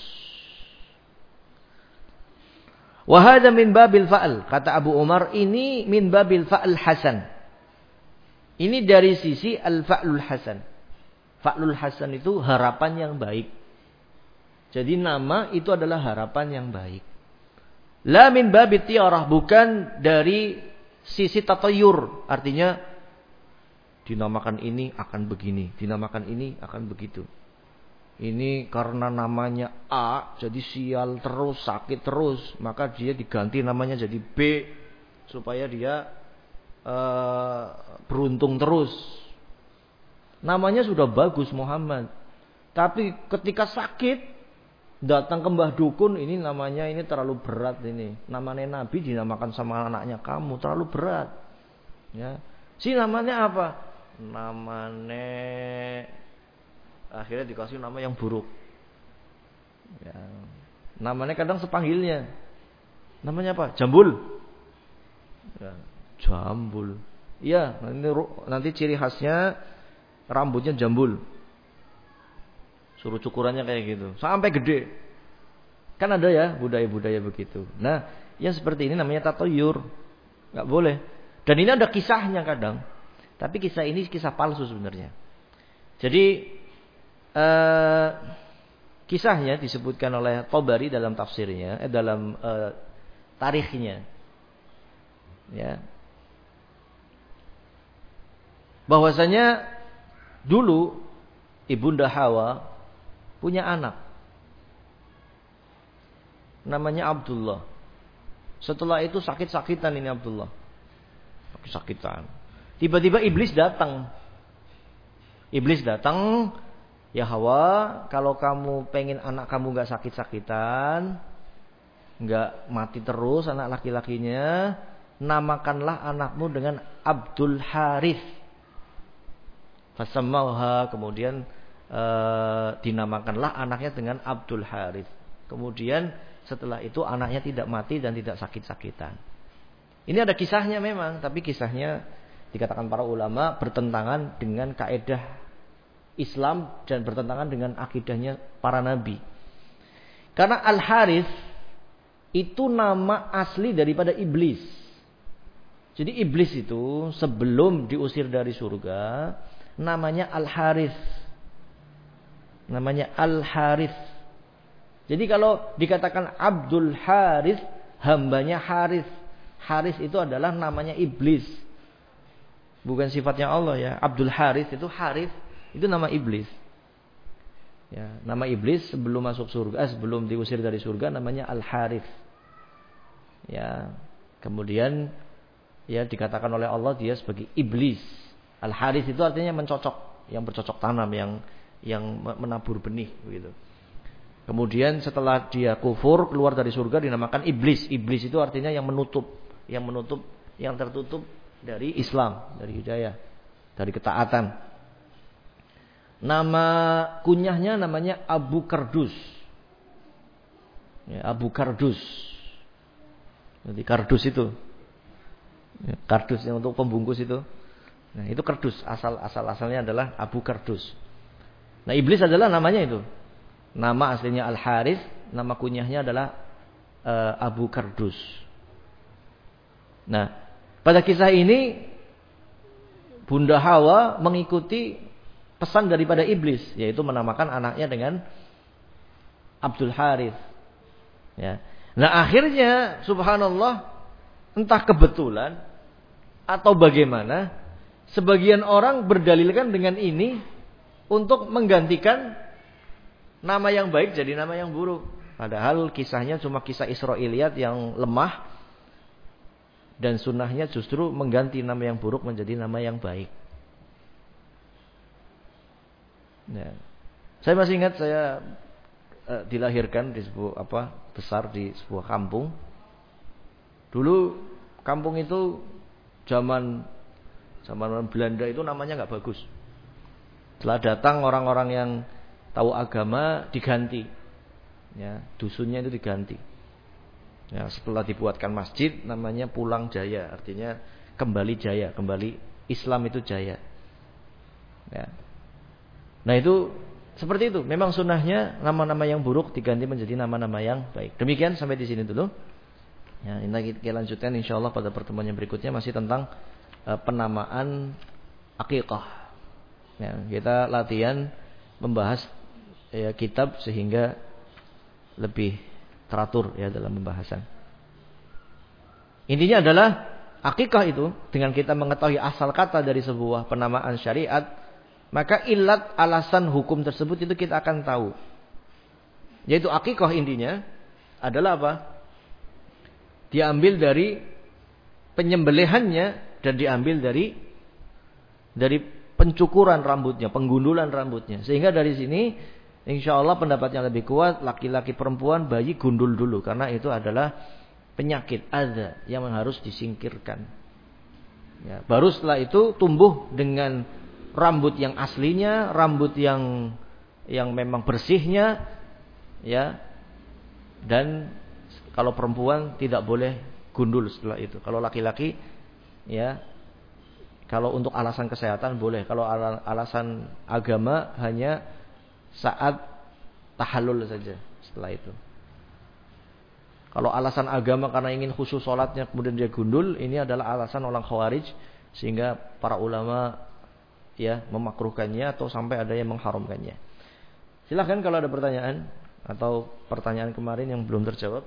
S1: Wa hadza min babil fa'al, kata Abu Umar, ini min babil fa'al hasan. Ini dari sisi al-fa'lul hasan. Fa'lul hasan itu harapan yang baik. Jadi nama itu adalah harapan yang baik. La min babit tiarah, bukan dari sisi tatayur. Artinya dinamakan ini akan begini, dinamakan ini akan begitu. Ini karena namanya A, jadi sial terus, sakit terus, maka dia diganti namanya jadi B supaya dia beruntung terus. Namanya sudah bagus Muhammad, tapi ketika sakit datang ke Mbah Dukun, ini namanya ini terlalu berat ini. Namanya Nabi dinamakan sama anaknya kamu, terlalu berat. Ya. Si namanya apa? Namanya akhirnya dikasih nama yang buruk. Ya. Namanya kadang sepanggilnya. Namanya apa? Jambul. Ya. Jambul. Iya, nanti ciri khasnya rambutnya jambul. Suruh cukurannya kayak gitu, sampai gede. Kan ada ya budaya-budaya begitu. Nah, yang seperti ini namanya tatayur. Enggak boleh. Dan ini ada kisahnya kadang. Tapi kisah ini kisah palsu sebenarnya. Jadi kisahnya disebutkan oleh Tabari dalam tafsirnya, dalam tarikhnya. Ya. Bahwasanya dulu Ibunda Hawa punya anak namanya Abdullah. Setelah itu sakit-sakitan ini Abdullah. Sakit-sakitan. Tiba-tiba iblis datang. Iblis datang, ya Hawa, kalau kamu pengen anak kamu enggak sakit-sakitan, enggak mati terus anak laki-lakinya, namakanlah anakmu dengan Abdul Harith. Fasamauha, kemudian dinamakanlah anaknya dengan Abdul Harith. Kemudian setelah itu anaknya tidak mati dan tidak sakit-sakitan. Ini ada kisahnya memang, tapi kisahnya dikatakan para ulama bertentangan dengan kaidah Islam dan bertentangan dengan akidahnya para nabi. Karena Al Harith itu nama asli daripada iblis. Jadi iblis itu sebelum diusir dari surga namanya Al Harith. Namanya Al-Harith. Jadi kalau dikatakan Abdul Harith, hambanya Harith. Harith itu adalah namanya iblis. Bukan sifatnya Allah ya. Abdul Harith itu Harith, itu nama iblis. Ya, nama iblis sebelum masuk surga, sebelum diusir dari surga namanya Al-Harith. Ya, kemudian ya dikatakan oleh Allah dia sebagai iblis. Al-Harith itu artinya mencocok, yang bercocok tanam, yang menabur benih begitu. Kemudian setelah dia kufur keluar dari surga dinamakan iblis. Iblis itu artinya yang menutup, yang tertutup dari Islam, dari hidayah, dari ketaatan. Nama kunyahnya namanya Abu Kardus. Ya, Abu Kardus. Jadi kardus itu. Ya, kardus yang untuk pembungkus itu. Nah, itu kardus, asal-asalnya adalah Abu Kardus. Nah, iblis adalah namanya itu. Nama aslinya Al-Harith, nama kunyahnya adalah Abu Kardus. Nah, pada kisah ini Bunda Hawa mengikuti pesan daripada iblis, yaitu menamakan anaknya dengan Abdul Harith. Ya. Nah, akhirnya subhanallah, entah kebetulan atau bagaimana, sebagian orang berdalilkan dengan ini untuk menggantikan nama yang baik jadi nama yang buruk. Padahal kisahnya cuma kisah Israiliyat yang lemah. Dan sunnahnya justru mengganti nama yang buruk menjadi nama yang baik. Nah, saya masih ingat saya dilahirkan di sebuah besar di sebuah kampung. Dulu kampung itu zaman Belanda itu namanya nggak bagus. Setelah datang orang-orang yang tahu agama diganti, ya, dusunnya itu diganti. Ya, setelah dibuatkan masjid namanya Pulang Jaya, artinya kembali jaya, kembali Islam itu jaya. Ya. Nah itu seperti itu. Memang sunnahnya nama-nama yang buruk diganti menjadi nama-nama yang baik. Demikian sampai di sini dulu. Ya, ini kita lanjutkan insyaallah pada pertemuan yang berikutnya masih tentang penamaan akikah. Ya, kita latihan membahas ya, kitab sehingga lebih teratur ya dalam pembahasan. Intinya adalah akikah itu dengan kita mengetahui asal kata dari sebuah penamaan syariat, maka ilat alasan hukum tersebut itu kita akan tahu. Yaitu akikah intinya adalah apa? Diambil dari penyembelihannya dan diambil dari pencukuran rambutnya, penggundulan rambutnya. Sehingga dari sini insyaallah pendapatnya lebih kuat, laki-laki perempuan bayi gundul dulu karena itu adalah penyakit adza yang harus disingkirkan. Ya, baru setelah itu tumbuh dengan rambut yang aslinya, rambut yang memang bersihnya, ya. Dan kalau perempuan tidak boleh gundul setelah itu. Kalau laki-laki, ya, kalau untuk alasan kesehatan boleh. Kalau alasan agama hanya saat tahallul saja setelah itu. Kalau alasan agama karena ingin khusus sholatnya kemudian dia gundul, ini adalah alasan orang Khawarij sehingga para ulama ya memakruhkannya atau sampai ada yang mengharamkannya. Silahkan kalau ada pertanyaan atau pertanyaan kemarin yang belum terjawab.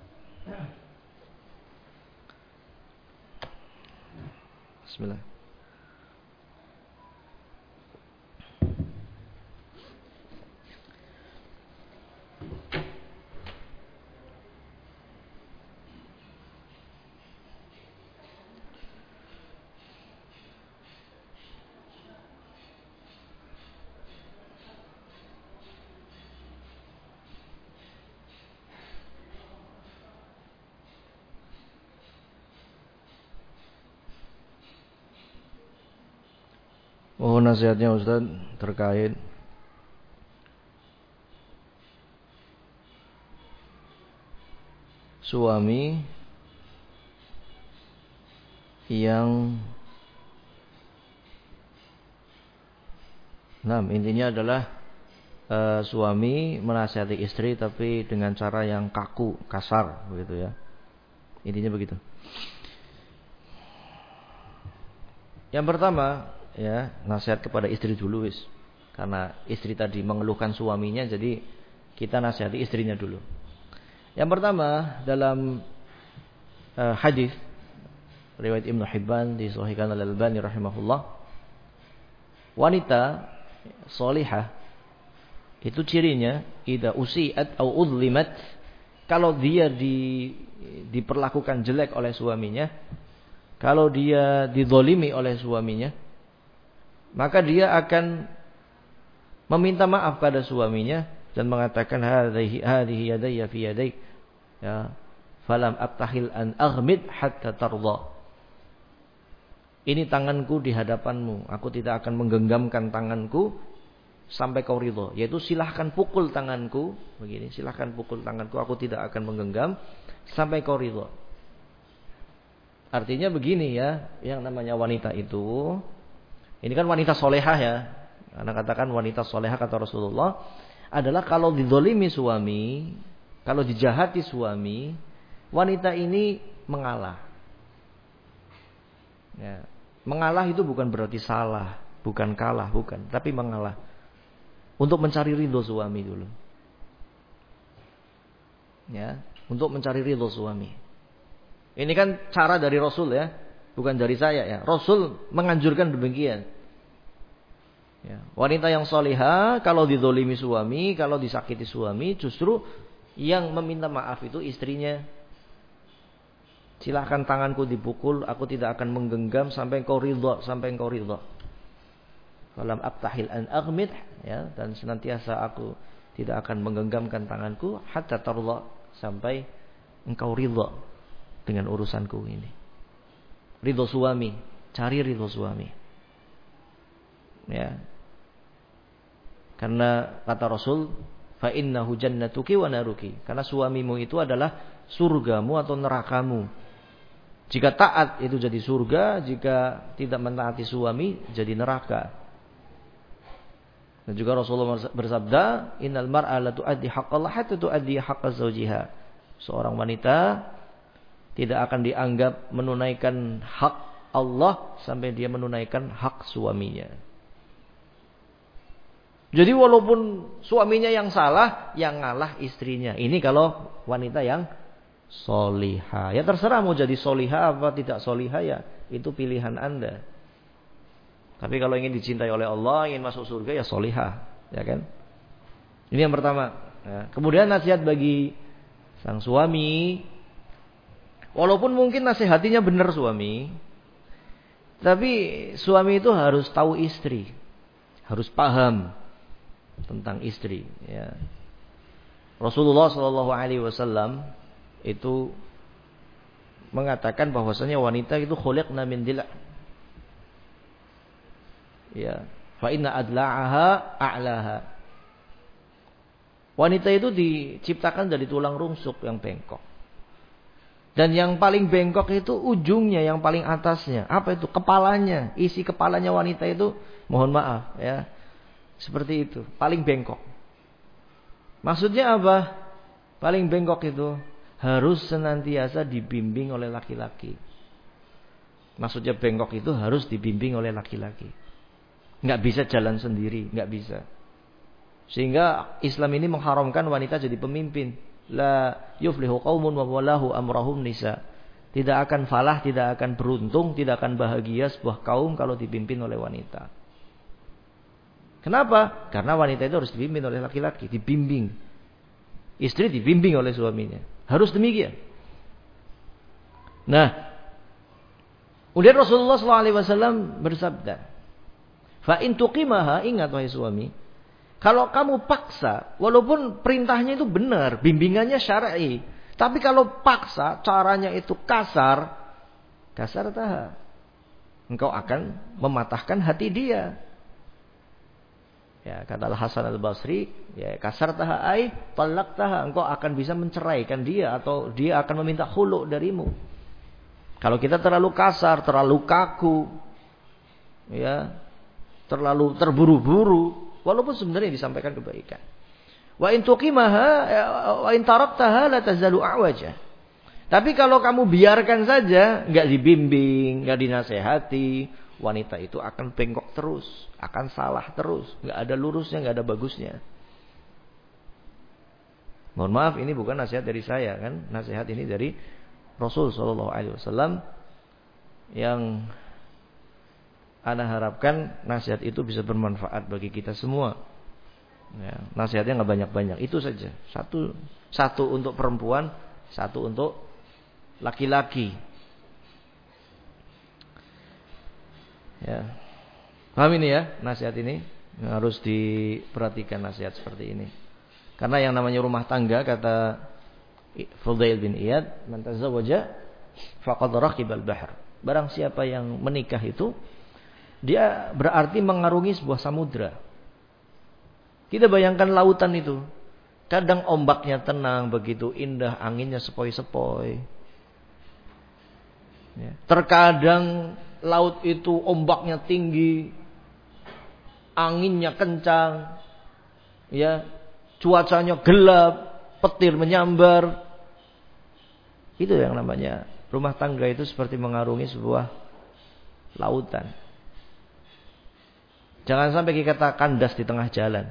S1: Bismillah. Oh, nasihatnya Ustaz terkait suami yang intinya adalah suami menasihati istri tapi dengan cara yang kaku, kasar begitu ya. Intinya begitu. Yang pertama, ya, nasihat kepada istri dulu wis. Karena istri tadi mengeluhkan suaminya, jadi kita nasihati istrinya dulu. Yang pertama, dalam hadis riwayat Ibnu Hibban disahihkan oleh Al-Albani rahimahullah, wanita salihah itu cirinya idza usiat au udlimat, kalau dia diperlakukan jelek oleh suaminya, kalau dia dizalimi oleh suaminya, maka dia akan meminta maaf pada suaminya dan mengatakan hadhihi yadayya fi yadik, ya, falam abtahil an aghmid hatta tarda. Ini tanganku di hadapanmu, aku tidak akan menggenggamkan tanganku sampai kau ridho. Yaitu silahkan pukul tanganku, begini, silahkan pukul tanganku, aku tidak akan menggenggam sampai kau ridho. Artinya begini ya, yang namanya wanita itu, ini kan wanita solehah ya. Karena katakan wanita solehah kata Rasulullah adalah kalau dizalimi suami, kalau dijahati suami, wanita ini mengalah. Ya. Mengalah itu bukan berarti salah, bukan kalah, bukan, tapi mengalah. Untuk mencari ridho suami dulu. Ya, untuk mencari ridho suami. Ini kan cara dari Rasul ya, bukan dari saya ya. Rasul menganjurkan demikian. Ya, wanita yang salihah kalau dizalimi suami, kalau disakiti suami, justru yang meminta maaf itu istrinya. Silahkan tanganku dipukul, aku tidak akan menggenggam sampai engkau ridha, sampai engkau ridha. Falam abtahil an aghmid, ya, dan senantiasa aku tidak akan menggenggamkan tanganku hatta tarda, sampai engkau ridha dengan urusanku ini. Ridho suami, cari ridho suami. Ya. Karena kata Rasul, fa innahu jannatuki wa naruki. Karena suamimu itu adalah surgamu atau nerakamu. Jika taat itu jadi surga, jika tidak mentaati suami jadi neraka. Dan juga Rasulullah bersabda, innal mar'a la tu'addi haqqallahi hatta tu'addi haqqa zawjiha. Seorang wanita tidak akan dianggap menunaikan hak Allah sampai dia menunaikan hak suaminya. Jadi walaupun suaminya yang salah, yang ngalah istrinya. Ini kalau wanita yang solihah. Ya terserah mau jadi solihah apa tidak solihah, ya itu pilihan Anda. Tapi kalau ingin dicintai oleh Allah, ingin masuk surga, ya solihah, ya kan? Ini yang pertama. Ya. Kemudian nasihat bagi sang suami, walaupun mungkin nasihatinya benar suami, tapi suami itu harus tahu istri, harus paham tentang istri. Ya. Rasulullah SAW itu mengatakan bahwasanya wanita itu khuliqna min dila'. Ya, fa inna adla'aha a'laha. Wanita itu diciptakan dari tulang rusuk yang bengkok. Dan yang paling bengkok itu ujungnya, yang paling atasnya. Apa itu? Kepalanya. Isi kepalanya wanita itu, mohon maaf ya, seperti itu, paling bengkok. Maksudnya apa? Paling bengkok itu harus senantiasa dibimbing oleh laki-laki. Maksudnya bengkok itu harus dibimbing oleh laki-laki. Nggak bisa jalan sendiri, nggak bisa. Sehingga Islam ini mengharamkan wanita jadi pemimpin. La yuflihu qaumun wa wallahu amrahum nisa. Tidak akan falah, tidak akan beruntung, tidak akan bahagia sebuah kaum kalau dipimpin oleh wanita. Kenapa? Karena wanita itu harus dipimpin oleh laki-laki, dibimbing. Istri dibimbing oleh suaminya. Harus demikian. Nah, kemudian Rasulullah SAW bersabda, fa in tuqimaha, ingat wahai suami, kalau kamu paksa, walaupun perintahnya itu benar, bimbingannya syar'i, tapi kalau paksa, caranya itu kasar taha, engkau akan mematahkan hati dia. Ya, kata Al-Hasan Al-Basri, ya kasar taha ai talak taha, engkau akan bisa menceraikan dia atau dia akan meminta khulu darimu. Kalau kita terlalu kasar, terlalu kaku, ya, terlalu terburu-buru, walaupun sebenarnya disampaikan kebaikan. Wa in tuqimaha wa in taraktaha la tazalu a'waja. Tapi kalau kamu biarkan saja, enggak dibimbing, enggak dinasehati, wanita itu akan bengkok terus, akan salah terus, enggak ada lurusnya, enggak ada bagusnya. Mohon maaf, ini bukan nasihat dari saya kan, nasihat ini dari Rasul sallallahu alaihi wasallam yang ana harapkan nasihat itu bisa bermanfaat bagi kita semua. Ya, nasihatnya enggak banyak-banyak, itu saja. Satu untuk perempuan, satu untuk laki-laki. Ya. Paham ini ya, nasihat ini harus diperhatikan, nasihat seperti ini. Karena yang namanya rumah tangga, kata Fudail bin Iyad, man tazawwaja faqad raqibal bahr. Barang siapa yang menikah itu, dia berarti mengarungi sebuah samudra. Kita bayangkan lautan itu. Kadang ombaknya tenang, begitu indah, anginnya sepoi-sepoi. Ya. Terkadang laut itu ombaknya tinggi, anginnya kencang, ya, cuacanya gelap, petir menyambar. Itu yang namanya rumah tangga itu seperti mengarungi sebuah lautan. Jangan sampai kita kandas di tengah jalan.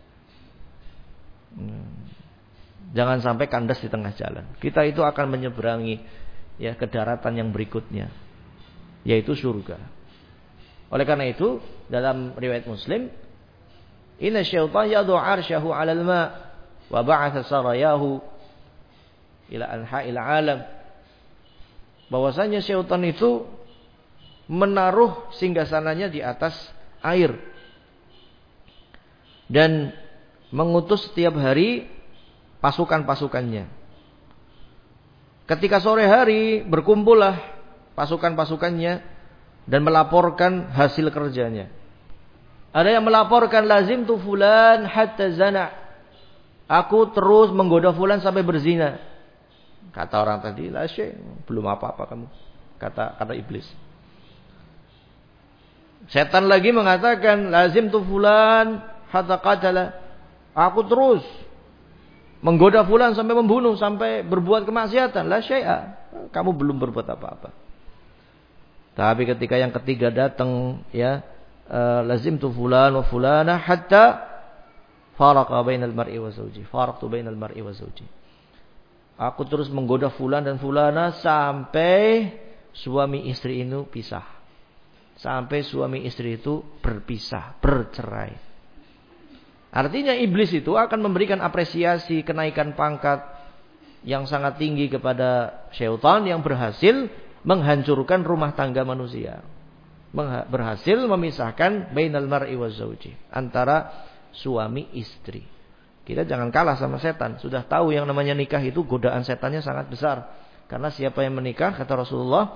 S1: Jangan sampai kandas di tengah jalan. Kita itu akan menyeberangi ya ke daratan yang berikutnya, yaitu surga. Oleh karena itu, dalam riwayat Muslim, inna syaitan yad'u 'arsyahu 'alal ma' wa ba'atha sarayahu ila anha'il 'alam. Bahwasanya syaitan itu menaruh singgasananya di atas air dan mengutus setiap hari pasukan-pasukannya. Ketika sore hari berkumpullah pasukan-pasukannya dan melaporkan hasil kerjanya. Ada yang melaporkan lazim tu fulan hatta zana. Aku terus menggoda fulan sampai berzina. Kata orang tadi, la syai', belum apa-apa kamu. Kata iblis. Setan lagi mengatakan, lazim tu fulan hatta qatala. Aku terus menggoda fulan sampai membunuh, sampai berbuat kemaksiatan. La syai'a. Kamu belum berbuat apa-apa. Tapi ketika yang ketiga datang, ya, lazim tu fulan wa fulana hatta faraqa bainal mar'i wa zawji. Faraqtu bainal mar'i wa zawji. Aku terus menggoda fulan dan fulana sampai suami istri itu pisah. Sampai suami istri itu berpisah, bercerai. Artinya iblis itu akan memberikan apresiasi kenaikan pangkat yang sangat tinggi kepada syaitan yang berhasil menghancurkan rumah tangga manusia. Berhasil memisahkan bainal mar'i wa zawji, antara suami istri. Kita jangan kalah sama setan. Sudah tahu yang namanya nikah itu godaan setannya sangat besar. Karena siapa yang menikah, kata Rasulullah,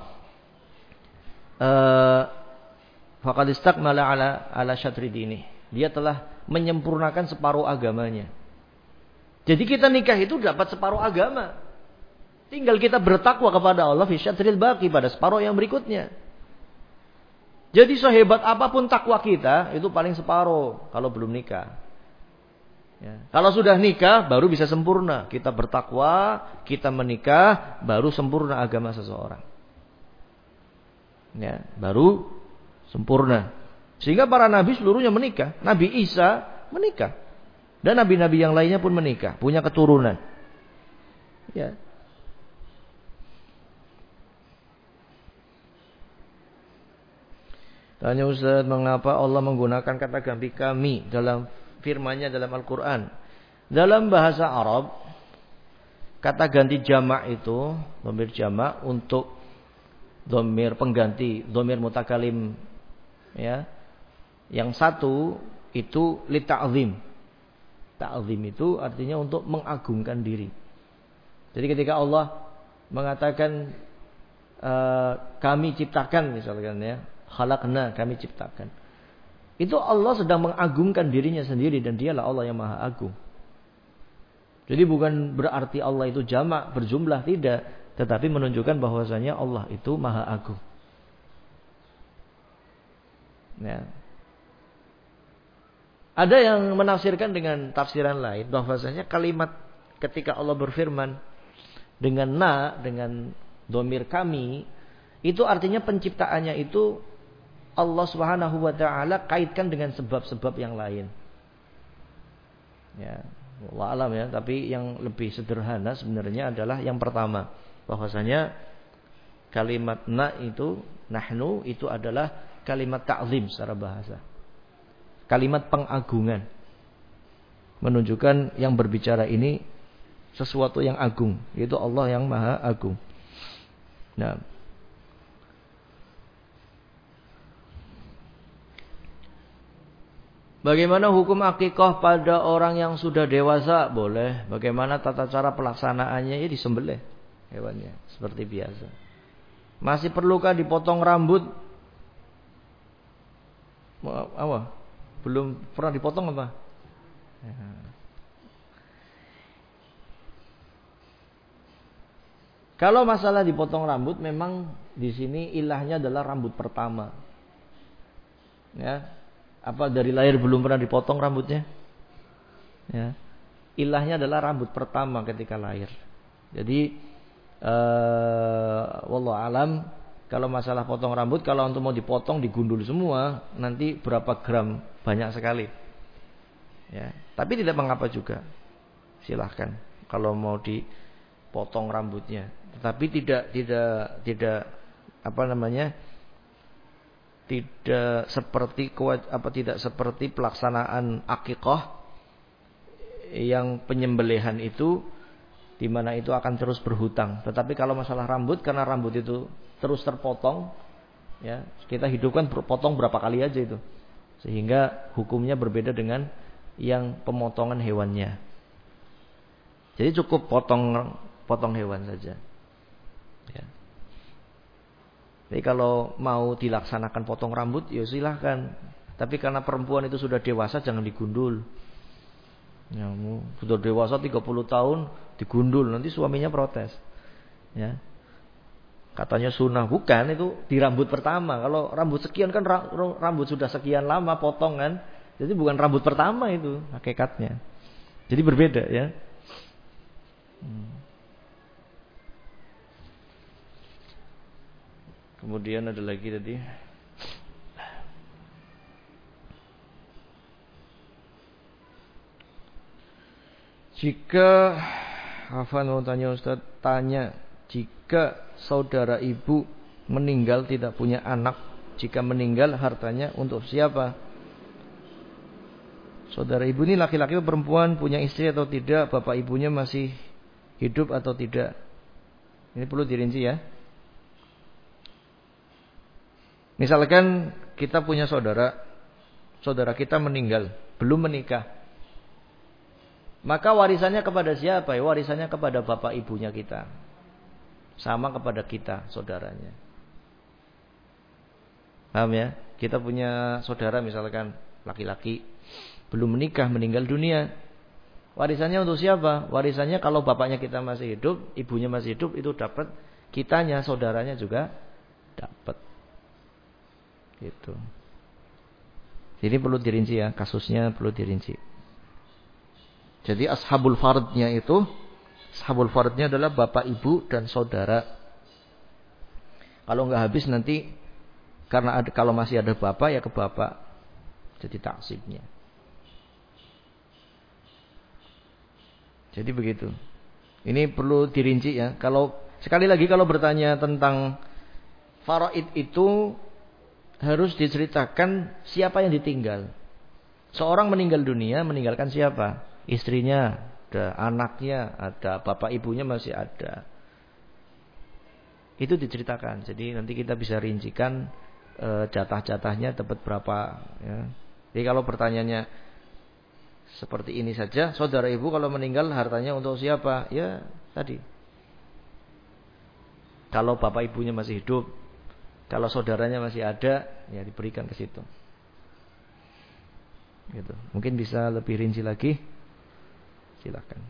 S1: faqad istakmala ala syatri dini. Dia telah menyempurnakan separuh agamanya. Jadi kita nikah itu dapat separuh agama. Tinggal kita bertakwa kepada Allah fi syatril baqi, pada separuh yang berikutnya. Jadi sehebat apapun takwa kita, itu paling separuh kalau belum nikah. Ya. Kalau sudah nikah, baru bisa sempurna. Kita bertakwa, kita menikah, baru sempurna agama seseorang. Ya, baru sempurna. Sehingga para nabi seluruhnya menikah. Nabi Isa menikah. Dan nabi-nabi yang lainnya pun menikah, punya keturunan. Ya. Tanya Ustaz, mengapa Allah menggunakan kata ganti kami dalam firman-Nya dalam Al-Quran? Dalam bahasa Arab, kata ganti jamak itu, dhamir jamak untuk dhamir pengganti, dhamir mutakalim, ya. Yang satu itu li ta'zim. Ta'zim itu artinya untuk mengagungkan diri. Jadi ketika Allah mengatakan kami ciptakan misalkan, ya, khalaqna, kami ciptakan. Itu Allah sedang mengagungkan dirinya sendiri, dan dialah Allah yang maha agung. Jadi bukan berarti Allah itu jamak, berjumlah, tidak. Tetapi menunjukkan bahwasanya Allah itu maha agung. Ya. Ada yang menafsirkan dengan tafsiran lain, bahwasanya kalimat ketika Allah berfirman dengan na, dengan dhamir kami, itu artinya penciptaannya itu Allah Subhanahu wa taala kaitkan dengan sebab-sebab yang lain. Ya, wallahu alam ya, tapi yang lebih sederhana sebenarnya adalah yang pertama, bahwasanya kalimat na itu, nahnu itu adalah kalimat ta'zim secara bahasa. Kalimat pengagungan. Menunjukkan yang berbicara ini sesuatu yang agung, yaitu Allah yang maha agung. Nah, bagaimana hukum akikah pada orang yang sudah dewasa? Boleh. Bagaimana tata cara pelaksanaannya? Ya disembelih hewannya seperti biasa. Masih perlukah dipotong rambut? Apa? Belum pernah dipotong apa? Ya. Kalau masalah dipotong rambut, memang di sini ilahnya adalah rambut pertama. Ya. Apa dari lahir belum pernah dipotong rambutnya? Ya. Ilahnya adalah rambut pertama ketika lahir. Jadi wallahu alam, kalau masalah potong rambut, kalau untuk mau dipotong digundul semua, nanti berapa gram, banyak sekali. Ya, tapi tidak mengapa juga. Silahkan kalau mau dipotong rambutnya. Tetapi tidak apa namanya? Tidak seperti pelaksanaan akikah yang penyembelihan itu, di mana itu akan terus berhutang. Tetapi kalau masalah rambut, karena rambut itu terus terpotong, ya, kita hidupkan potong berapa kali aja itu, sehingga hukumnya berbeda dengan yang pemotongan hewannya. Jadi cukup potong hewan saja. Ya. Jadi kalau mau dilaksanakan potong rambut, ya silahkan. Tapi karena perempuan itu sudah dewasa, jangan digundul. Ya, sudah dewasa 30 tahun digundul, nanti suaminya protes. Ya. Katanya sunnah, bukan, itu di rambut pertama. Kalau rambut sekian kan rambut sudah sekian lama potongan, jadi bukan rambut pertama itu hakikatnya. Jadi berbeda ya. Kemudian ada lagi tadi. Jika Hafan mau tanya Ustaz, tanya, jika saudara ibu meninggal tidak punya anak, jika meninggal hartanya untuk siapa? Saudara ibu ini laki-laki atau perempuan, punya istri atau tidak, bapak ibunya masih hidup atau tidak? Ini perlu dirinci ya. Misalkan kita punya saudara kita meninggal, belum menikah. Maka warisannya kepada siapa? Ya, warisannya kepada bapak ibunya kita. Sama kepada kita, saudaranya. Paham ya? Kita punya saudara misalkan laki-laki, belum menikah, meninggal dunia. Warisannya untuk siapa? Warisannya kalau bapaknya kita masih hidup, ibunya masih hidup, itu dapat. Kitanya, saudaranya juga dapat. Gitu. Jadi perlu dirinci ya, kasusnya perlu dirinci. Jadi ashabul fardnya adalah bapak, ibu, dan saudara. Kalau nggak habis nanti, kalau masih ada bapak ya ke bapak. Jadi taksibnya. Jadi begitu. Ini perlu dirinci ya. Sekali lagi kalau bertanya tentang faraid itu harus diceritakan siapa yang ditinggal. Seorang meninggal dunia, meninggalkan siapa? Istrinya, ada anaknya, ada bapak ibunya masih ada. Itu diceritakan. Jadi nanti kita bisa rincikan jatah-jatahnya dapat berapa. Ya. Jadi kalau pertanyaannya seperti ini saja, saudara ibu kalau meninggal hartanya untuk siapa? Ya tadi. Kalau bapak ibunya masih hidup, kalau saudaranya masih ada, ya diberikan ke situ. Gitu. Mungkin bisa lebih rinci lagi. Silakan.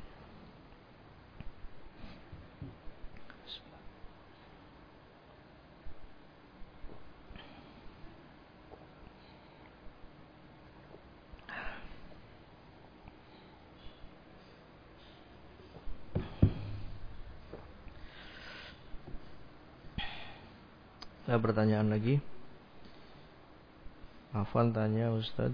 S1: Ada pertanyaan lagi? Afwan tanya Ustaz.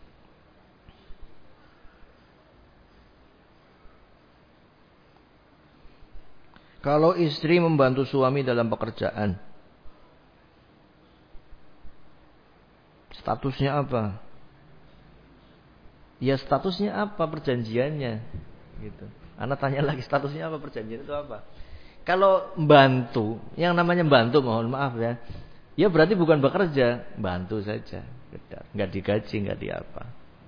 S1: Kalau istri membantu suami dalam pekerjaan, statusnya apa? Ya statusnya apa perjanjiannya? Gitu. Anak tanya lagi, statusnya apa perjanjian itu apa? Kalau bantu, yang namanya bantu, mohon maaf ya, ya berarti bukan bekerja, bantu saja, nggak digaji, nggak diapa.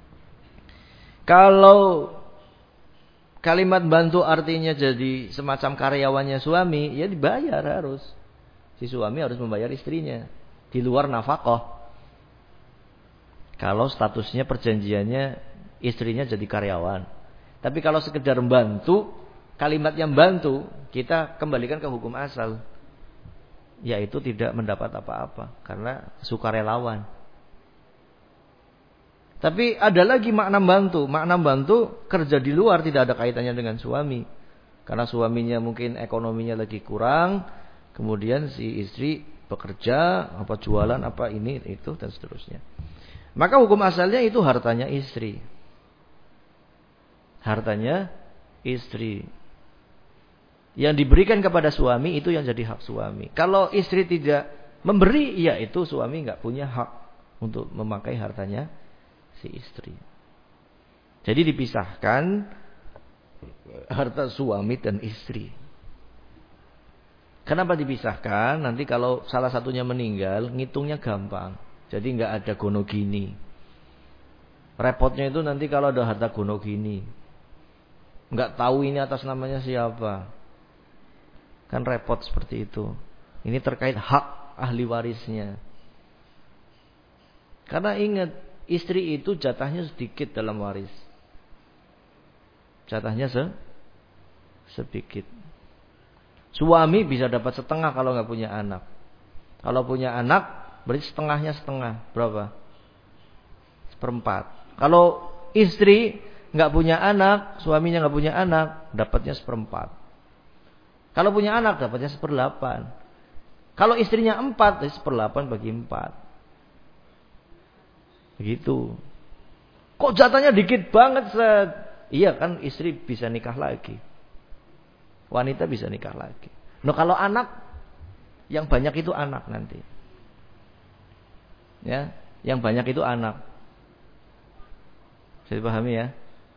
S1: Kalau kalimat bantu artinya jadi semacam karyawannya suami, ya dibayar harus. Si suami harus membayar istrinya di luar nafkah. Kalau statusnya perjanjiannya istrinya jadi karyawan. Tapi kalau sekedar membantu, kalimat yang bantu kita kembalikan ke hukum asal, yaitu tidak mendapat apa-apa karena sukarelawan. Tapi ada lagi makna bantu. Makna bantu kerja di luar tidak ada kaitannya dengan suami. Karena suaminya mungkin ekonominya lagi kurang. Kemudian si istri bekerja, apa jualan, apa ini, itu, dan seterusnya. Maka hukum asalnya itu hartanya istri. Hartanya istri. Yang diberikan kepada suami itu yang jadi hak suami. Kalau istri tidak memberi, ya itu suami nggak punya hak untuk memakai hartanya si istri. Jadi dipisahkan harta suami dan istri. Kenapa dipisahkan? Nanti kalau salah satunya meninggal, ngitungnya gampang. Jadi nggak ada gono gini. Repotnya itu nanti kalau ada harta gono gini, nggak tahu ini atas namanya siapa. Kan repot seperti itu. Ini terkait hak ahli warisnya. Karena ingat, istri itu jatahnya sedikit dalam waris. Jatahnya sedikit. Suami bisa dapat setengah kalau nggak punya anak. Kalau punya anak, berarti setengahnya setengah. Berapa? Seperempat. Kalau istri nggak punya anak, suaminya nggak punya anak, dapatnya seperempat. Kalau punya anak, dapatnya 1/8. Kalau istrinya 4, jadi 1/8 bagi 4. Begitu. Kok jatahnya dikit banget, Set? Iya kan, istri bisa nikah lagi. Wanita bisa nikah lagi. Nah, kalau anak, yang banyak itu anak nanti. Ya, yang banyak itu anak. Bisa dipahami ya?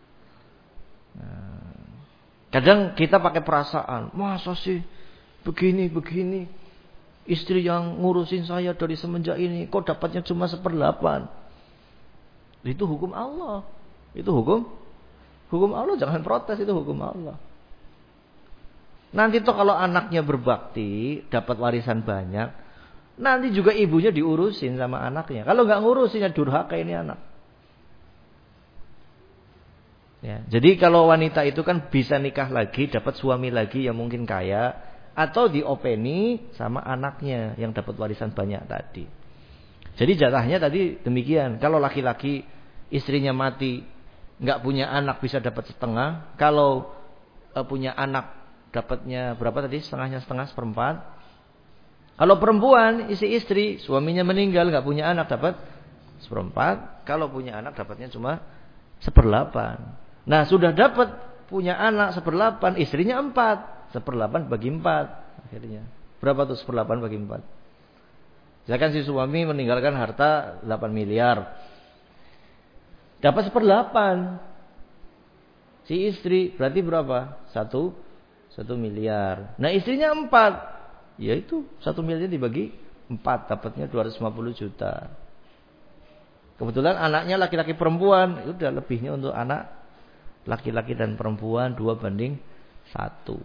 S1: Nah, kadang kita pakai perasaan, masa sih begini, istri yang ngurusin saya dari semenjak ini, kok dapatnya cuma 1/8. Itu hukum Allah. Itu hukum Allah, jangan protes, itu hukum Allah. Nanti tuh kalau anaknya berbakti, dapat warisan banyak, nanti juga ibunya diurusin sama anaknya. Kalau nggak ngurusin, ya durhaka ini anak. Ya, jadi kalau wanita itu kan bisa nikah lagi, dapat suami lagi yang mungkin kaya, atau diopeni sama anaknya yang dapat warisan banyak tadi. Jadi jatahnya tadi demikian. Kalau laki-laki istrinya mati, nggak punya anak bisa dapat setengah. Kalau punya anak dapatnya berapa tadi? Setengahnya setengah, 1/4. Kalau perempuan istri suaminya meninggal nggak punya anak dapat 1/4. Kalau punya anak dapatnya cuma 1/8. Nah, sudah dapat punya anak 1/8, istrinya 4. 1/8 bagi 4 akhirnya. Berapa tuh 1/8 bagi 4? Misalkan si suami meninggalkan harta 8 miliar. Dapat 1/8. Si istri berarti berapa? 1 miliar. Nah, istrinya 4. Yaitu 1 miliar dibagi 4 dapatnya 250 juta. Kebetulan anaknya laki-laki perempuan, itu udah lebihnya untuk anak laki-laki dan perempuan 2:1.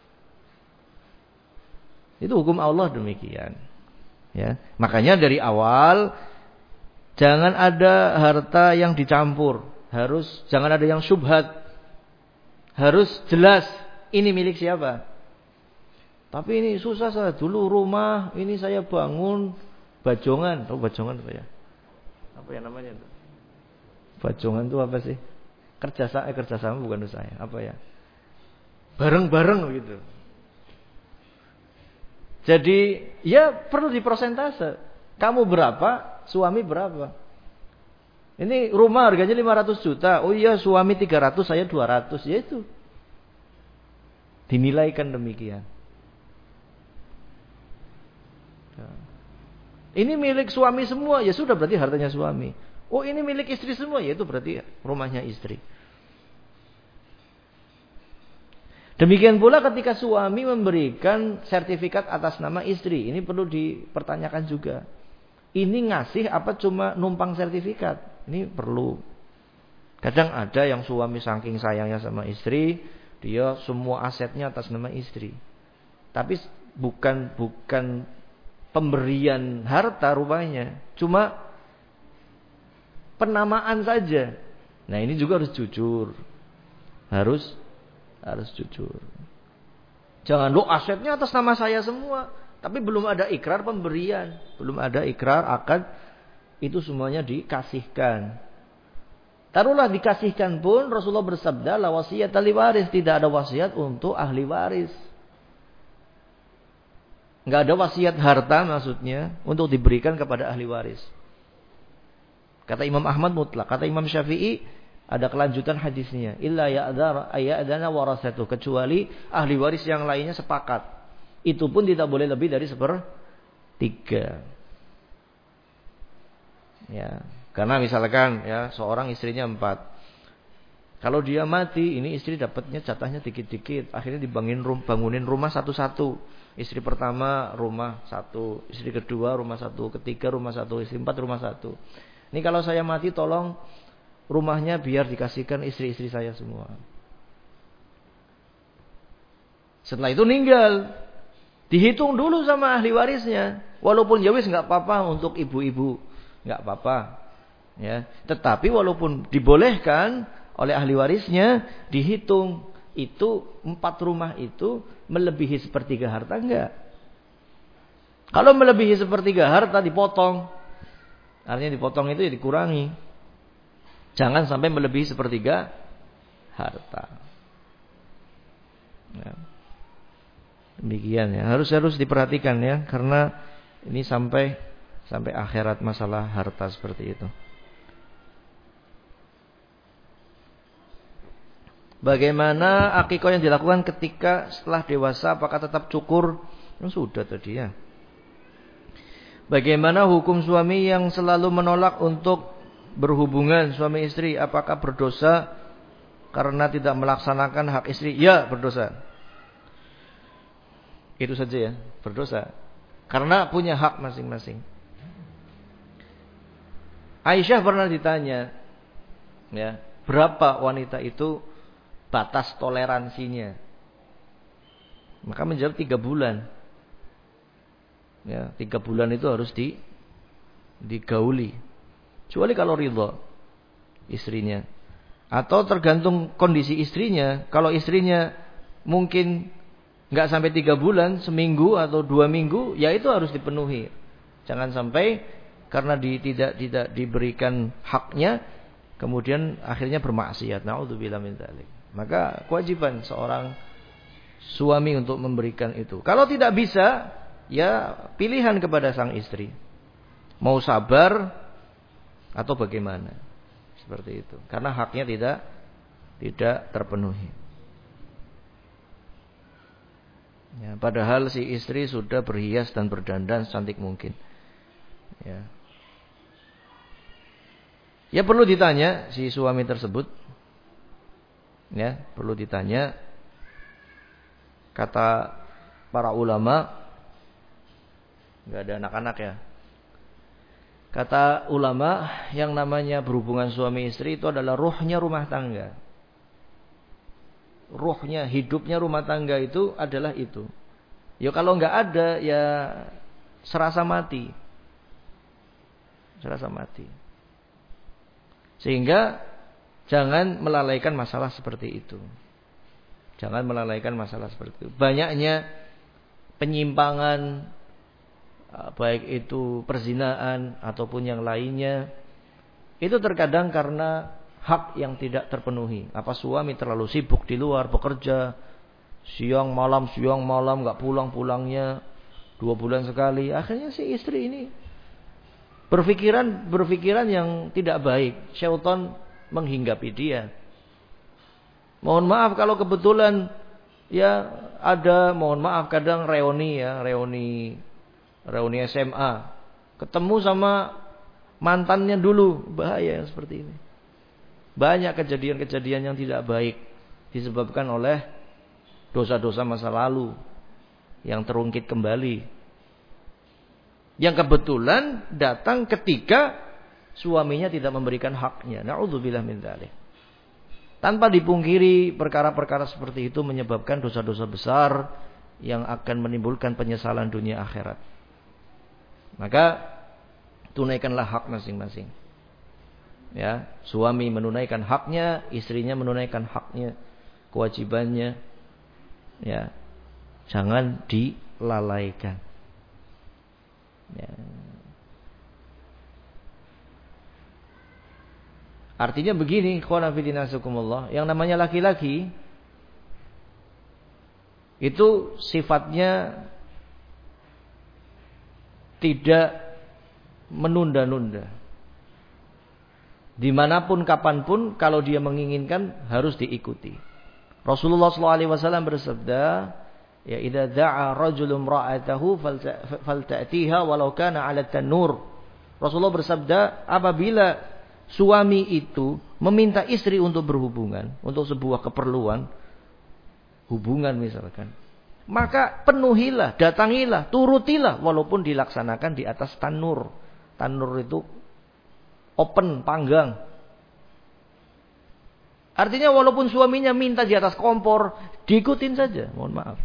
S1: Itu hukum Allah demikian. Ya, makanya dari awal jangan ada harta yang dicampur, jangan ada yang syubhat. Harus jelas ini milik siapa. Tapi ini susah saya dulu rumah ini saya bangun bajongan. Tahu bajongan apa ya? Apa yang namanya itu? Bajongan itu apa sih? Kerjasama bukan saya. Apa ya? Bareng-bareng gitu. Jadi ya perlu diprosentase. Kamu berapa, suami berapa. Ini rumah harganya 500 juta. Oh iya suami 300, saya 200. Ya itu. Dinilaikan demikian. Ini milik suami semua. Ya sudah berarti hartanya suami. Oh ini milik istri semua. Ya itu berarti rumahnya istri. Demikian pula ketika suami memberikan sertifikat atas nama istri. Ini perlu dipertanyakan juga. Ini ngasih apa cuma numpang sertifikat? Ini perlu. Kadang ada yang suami saking sayangnya sama istri, dia semua asetnya atas nama istri. Tapi bukan pemberian harta rupanya. Cuma penamaan saja. Nah ini juga harus jujur. Harus jujur. Jangan lo asetnya atas nama saya semua. Tapi belum ada ikrar pemberian. Belum ada ikrar akad. Itu semuanya dikasihkan. Taruhlah dikasihkan pun Rasulullah bersabda la wasiyat ahli waris. Tidak ada wasiat untuk ahli waris. Enggak ada wasiat harta maksudnya untuk diberikan kepada ahli waris. Kata Imam Ahmad mutlak. Kata Imam Syafi'i ada kelanjutan hadisnya. Illa ya'dana warasatu. Kecuali ahli waris yang lainnya sepakat. Itu pun tidak boleh lebih dari 1/3. Ya, karena misalkan ya seorang istrinya 4. Kalau dia mati, ini istri dapatnya jatahnya dikit-dikit. Akhirnya bangunin rumah satu-satu. Istri pertama rumah 1, istri kedua rumah 1, ketiga rumah 1, istri 4 rumah 1. Ini kalau saya mati tolong rumahnya biar dikasihkan istri-istri saya semua. Setelah itu meninggal. Dihitung dulu sama ahli warisnya. Walaupun ya wis enggak apa-apa untuk ibu-ibu, enggak apa-apa. Ya, tetapi walaupun dibolehkan oleh ahli warisnya, dihitung itu 4 rumah itu melebihi sepertiga harta enggak? Kalau melebihi sepertiga harta dipotong. Artinya dipotong itu ya dikurangi. Jangan sampai melebihi sepertiga harta. Ya. Demikian ya. Harus diperhatikan ya, karena ini sampai akhirat masalah harta seperti itu. Bagaimana akikah yang dilakukan ketika setelah dewasa, apakah tetap cukur? Sudah tadi ya. Bagaimana hukum suami yang selalu menolak untuk berhubungan suami istri? Apakah berdosa karena tidak melaksanakan hak istri? Ya, berdosa. Itu saja ya, berdosa. Karena punya hak masing-masing. Aisyah pernah ditanya, ya, berapa wanita itu batas toleransinya? Maka menjawab 3 bulan. Ya, 3 bulan itu harus digauli. Kecuali kalau ridha istrinya. Atau tergantung kondisi istrinya. Kalau istrinya mungkin nggak sampai 3 bulan, seminggu atau 2 minggu, ya itu harus dipenuhi. Jangan sampai karena tidak diberikan haknya, kemudian akhirnya bermaksiat. Na'udzubillah min dzalik. Maka kewajiban seorang suami untuk memberikan itu. Kalau tidak bisa, ya pilihan kepada sang istri. Mau sabar atau bagaimana? Seperti itu. Karena haknya tidak terpenuhi. Ya, padahal si istri sudah berhias dan berdandan secantik mungkin. Ya. Ya perlu ditanya si suami tersebut. Ya, perlu ditanya. Kata para ulama, nggak ada anak-anak ya. Kata ulama, yang namanya berhubungan suami istri itu adalah ruhnya rumah tangga. Ruhnya, hidupnya rumah tangga itu adalah itu. Ya kalau nggak ada, ya serasa mati. Serasa mati. Sehingga jangan melalaikan masalah seperti itu. Jangan melalaikan masalah seperti itu. Banyaknya penyimpangan, baik itu perzinaan ataupun yang lainnya, itu terkadang karena hak yang tidak terpenuhi. Apa suami terlalu sibuk di luar bekerja, siang malam nggak pulang-pulangnya, 2 bulan sekali. Akhirnya si istri ini berpikiran yang tidak baik. Syaitan menghinggapi dia. Mohon maaf kalau kebetulan ya ada, mohon maaf kadang reuni SMA, ketemu sama mantannya dulu, bahaya seperti ini. Banyak kejadian-kejadian yang tidak baik disebabkan oleh dosa-dosa masa lalu yang terungkit kembali. Yang kebetulan datang ketika suaminya tidak memberikan haknya. Na'udzubillah min dzalik. Tanpa dipungkiri perkara-perkara seperti itu menyebabkan dosa-dosa besar yang akan menimbulkan penyesalan dunia akhirat. Maka tunaikanlah hak masing-masing. Ya, suami menunaikan haknya, istrinya menunaikan haknya, kewajibannya. Ya, jangan dilalaikan. Ya. Artinya begini, ikhwan fillah nasukumullah, yang namanya laki-laki itu sifatnya tidak menunda-nunda. Dimanapun, kapanpun, kalau dia menginginkan harus diikuti. Rasulullah SAW bersabda, ya idza da'a rajulun ra'atahu falta'tiha walau kana 'ala tanur. Rasulullah bersabda, apabila suami itu meminta istri untuk berhubungan, untuk sebuah keperluan hubungan misalkan, maka penuhilah, datangilah, turutilah, walaupun dilaksanakan di atas tanur. Tanur itu open, panggang. Artinya walaupun suaminya minta di atas kompor, diikutin saja, mohon maaf.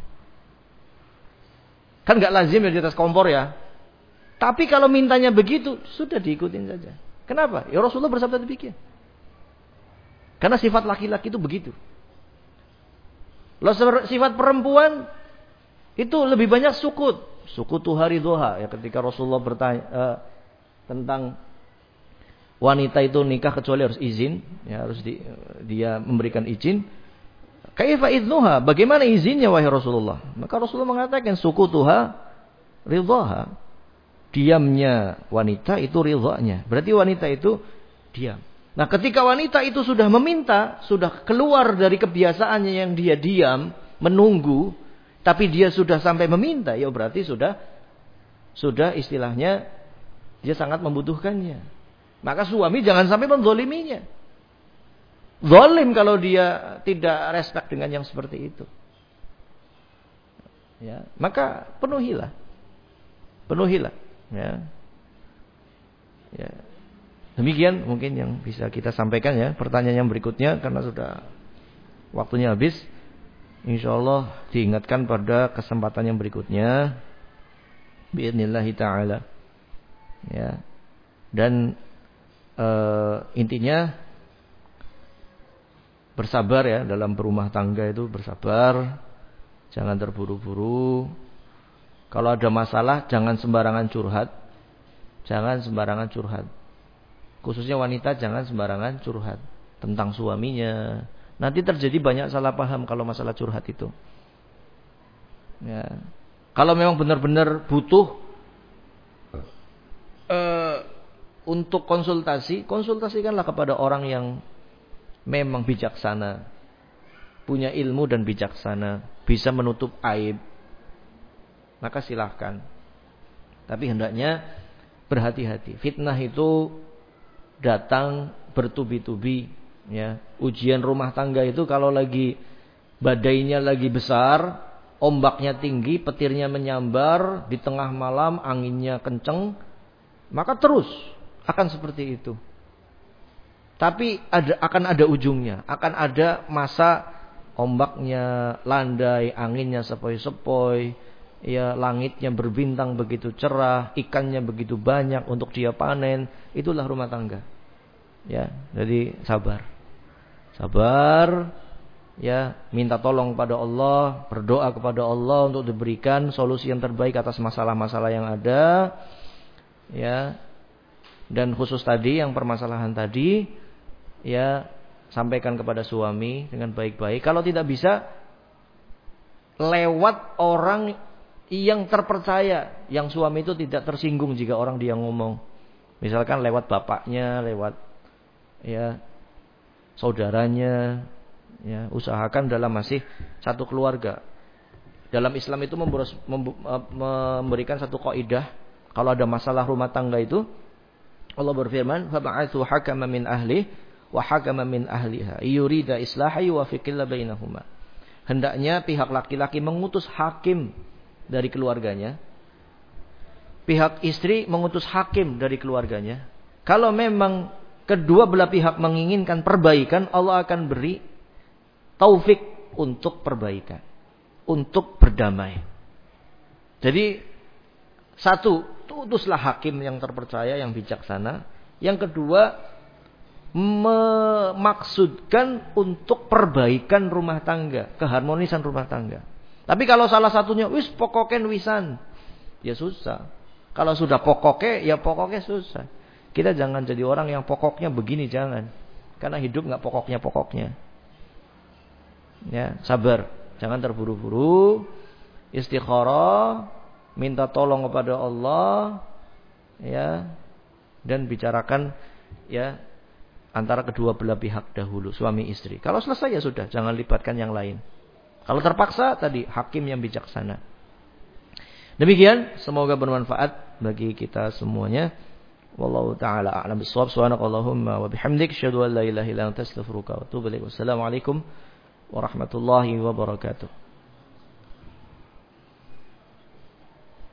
S1: Kan gak lazim ya di atas kompor ya. Tapi kalau mintanya begitu, sudah diikutin saja. Kenapa? Ya Rasulullah bersabda demikian. Karena sifat laki-laki itu begitu. Kalau sifat perempuan itu lebih banyak sukut. Sukutu hari duha. Ya, ketika Rasulullah bertanya tentang wanita itu nikah kecuali harus izin. Ya, harus dia memberikan izin. Kaifa idnuha? Bagaimana izinnya wahai Rasulullah? Maka Rasulullah mengatakan sukutuha ridhaha. Diamnya wanita itu ridhanya. Berarti wanita itu diam. Nah, ketika wanita itu sudah meminta, sudah keluar dari kebiasaannya yang dia diam, menunggu, tapi dia sudah sampai meminta, ya berarti sudah istilahnya dia sangat membutuhkannya. Maka suami jangan sampai menzoliminya. Zalim kalau dia tidak respect dengan yang seperti itu. Ya, maka penuhilah. Ya. Ya. Demikian mungkin yang bisa kita sampaikan ya. Pertanyaan yang berikutnya karena sudah waktunya habis. InsyaAllah diingatkan pada kesempatan yang berikutnya. Bi'idnillahi ta'ala. Ya. Dan intinya bersabar ya dalam berumah tangga itu bersabar. Jangan terburu-buru. Kalau ada masalah jangan sembarangan curhat. Khususnya wanita jangan sembarangan curhat tentang suaminya. Nanti terjadi banyak salah paham kalau masalah curhat itu. Ya. Kalau memang benar-benar butuh untuk konsultasikanlah kepada orang yang memang bijaksana, punya ilmu dan bijaksana, bisa menutup aib. Maka silahkan. Tapi hendaknya berhati-hati. Fitnah itu datang bertubi-tubi, ya. Ujian rumah tangga itu kalau lagi badainya lagi besar, ombaknya tinggi, petirnya menyambar, di tengah malam anginnya kenceng, maka terus akan seperti itu. Tapi akan ada ujungnya, akan ada masa ombaknya landai, anginnya sepoi-sepoi, ya, langitnya berbintang begitu cerah, ikannya begitu banyak untuk dia panen. Itulah rumah tangga. Ya, jadi sabar. Ya, minta tolong kepada Allah, berdoa kepada Allah untuk diberikan solusi yang terbaik atas masalah-masalah yang ada. Ya. Dan khusus tadi yang permasalahan tadi, ya, sampaikan kepada suami dengan baik-baik. Kalau tidak bisa, lewat orang yang terpercaya, yang suami itu tidak tersinggung jika orang dia ngomong. Misalkan lewat bapaknya, lewat ya saudaranya, ya, usahakan dalam masih satu keluarga. Dalam Islam itu memberikan satu kaidah, kalau ada masalah rumah tangga itu Allah berfirman, "Fab'atsu hakaman min ahli wa hakaman min ahliha, yurida islaha yuwaffiqillahu bainahuma." Hendaknya pihak laki-laki mengutus hakim dari keluarganya. Pihak istri mengutus hakim dari keluarganya. Kalau memang kedua belah pihak menginginkan perbaikan, Allah akan beri taufik untuk perbaikan, untuk berdamai. Jadi satu, utuslah hakim yang terpercaya, yang bijaksana. Yang kedua, memaksudkan untuk perbaikan rumah tangga, keharmonisan rumah tangga. Tapi kalau salah satunya pokoken wisan, ya susah. Kalau sudah pokoknya, ya pokoknya susah. Kita jangan jadi orang yang pokoknya begini, jangan. Karena hidup nggak pokoknya. Ya, sabar, jangan terburu-buru, istikharah, minta tolong kepada Allah, ya, dan bicarakan ya antara kedua belah pihak dahulu, suami istri. Kalau selesai ya sudah, jangan libatkan yang lain. Kalau terpaksa tadi hakim yang bijaksana. Demikian, semoga bermanfaat bagi kita semuanya. Wallahu taala a'lam bissawab. Subhanakallahumma wa bihamdik, asyhadu an la ilaha illa anta, astaghfiruka wa atubu ilaik. Wassalamualaikum warahmatullahi wabarakatuh.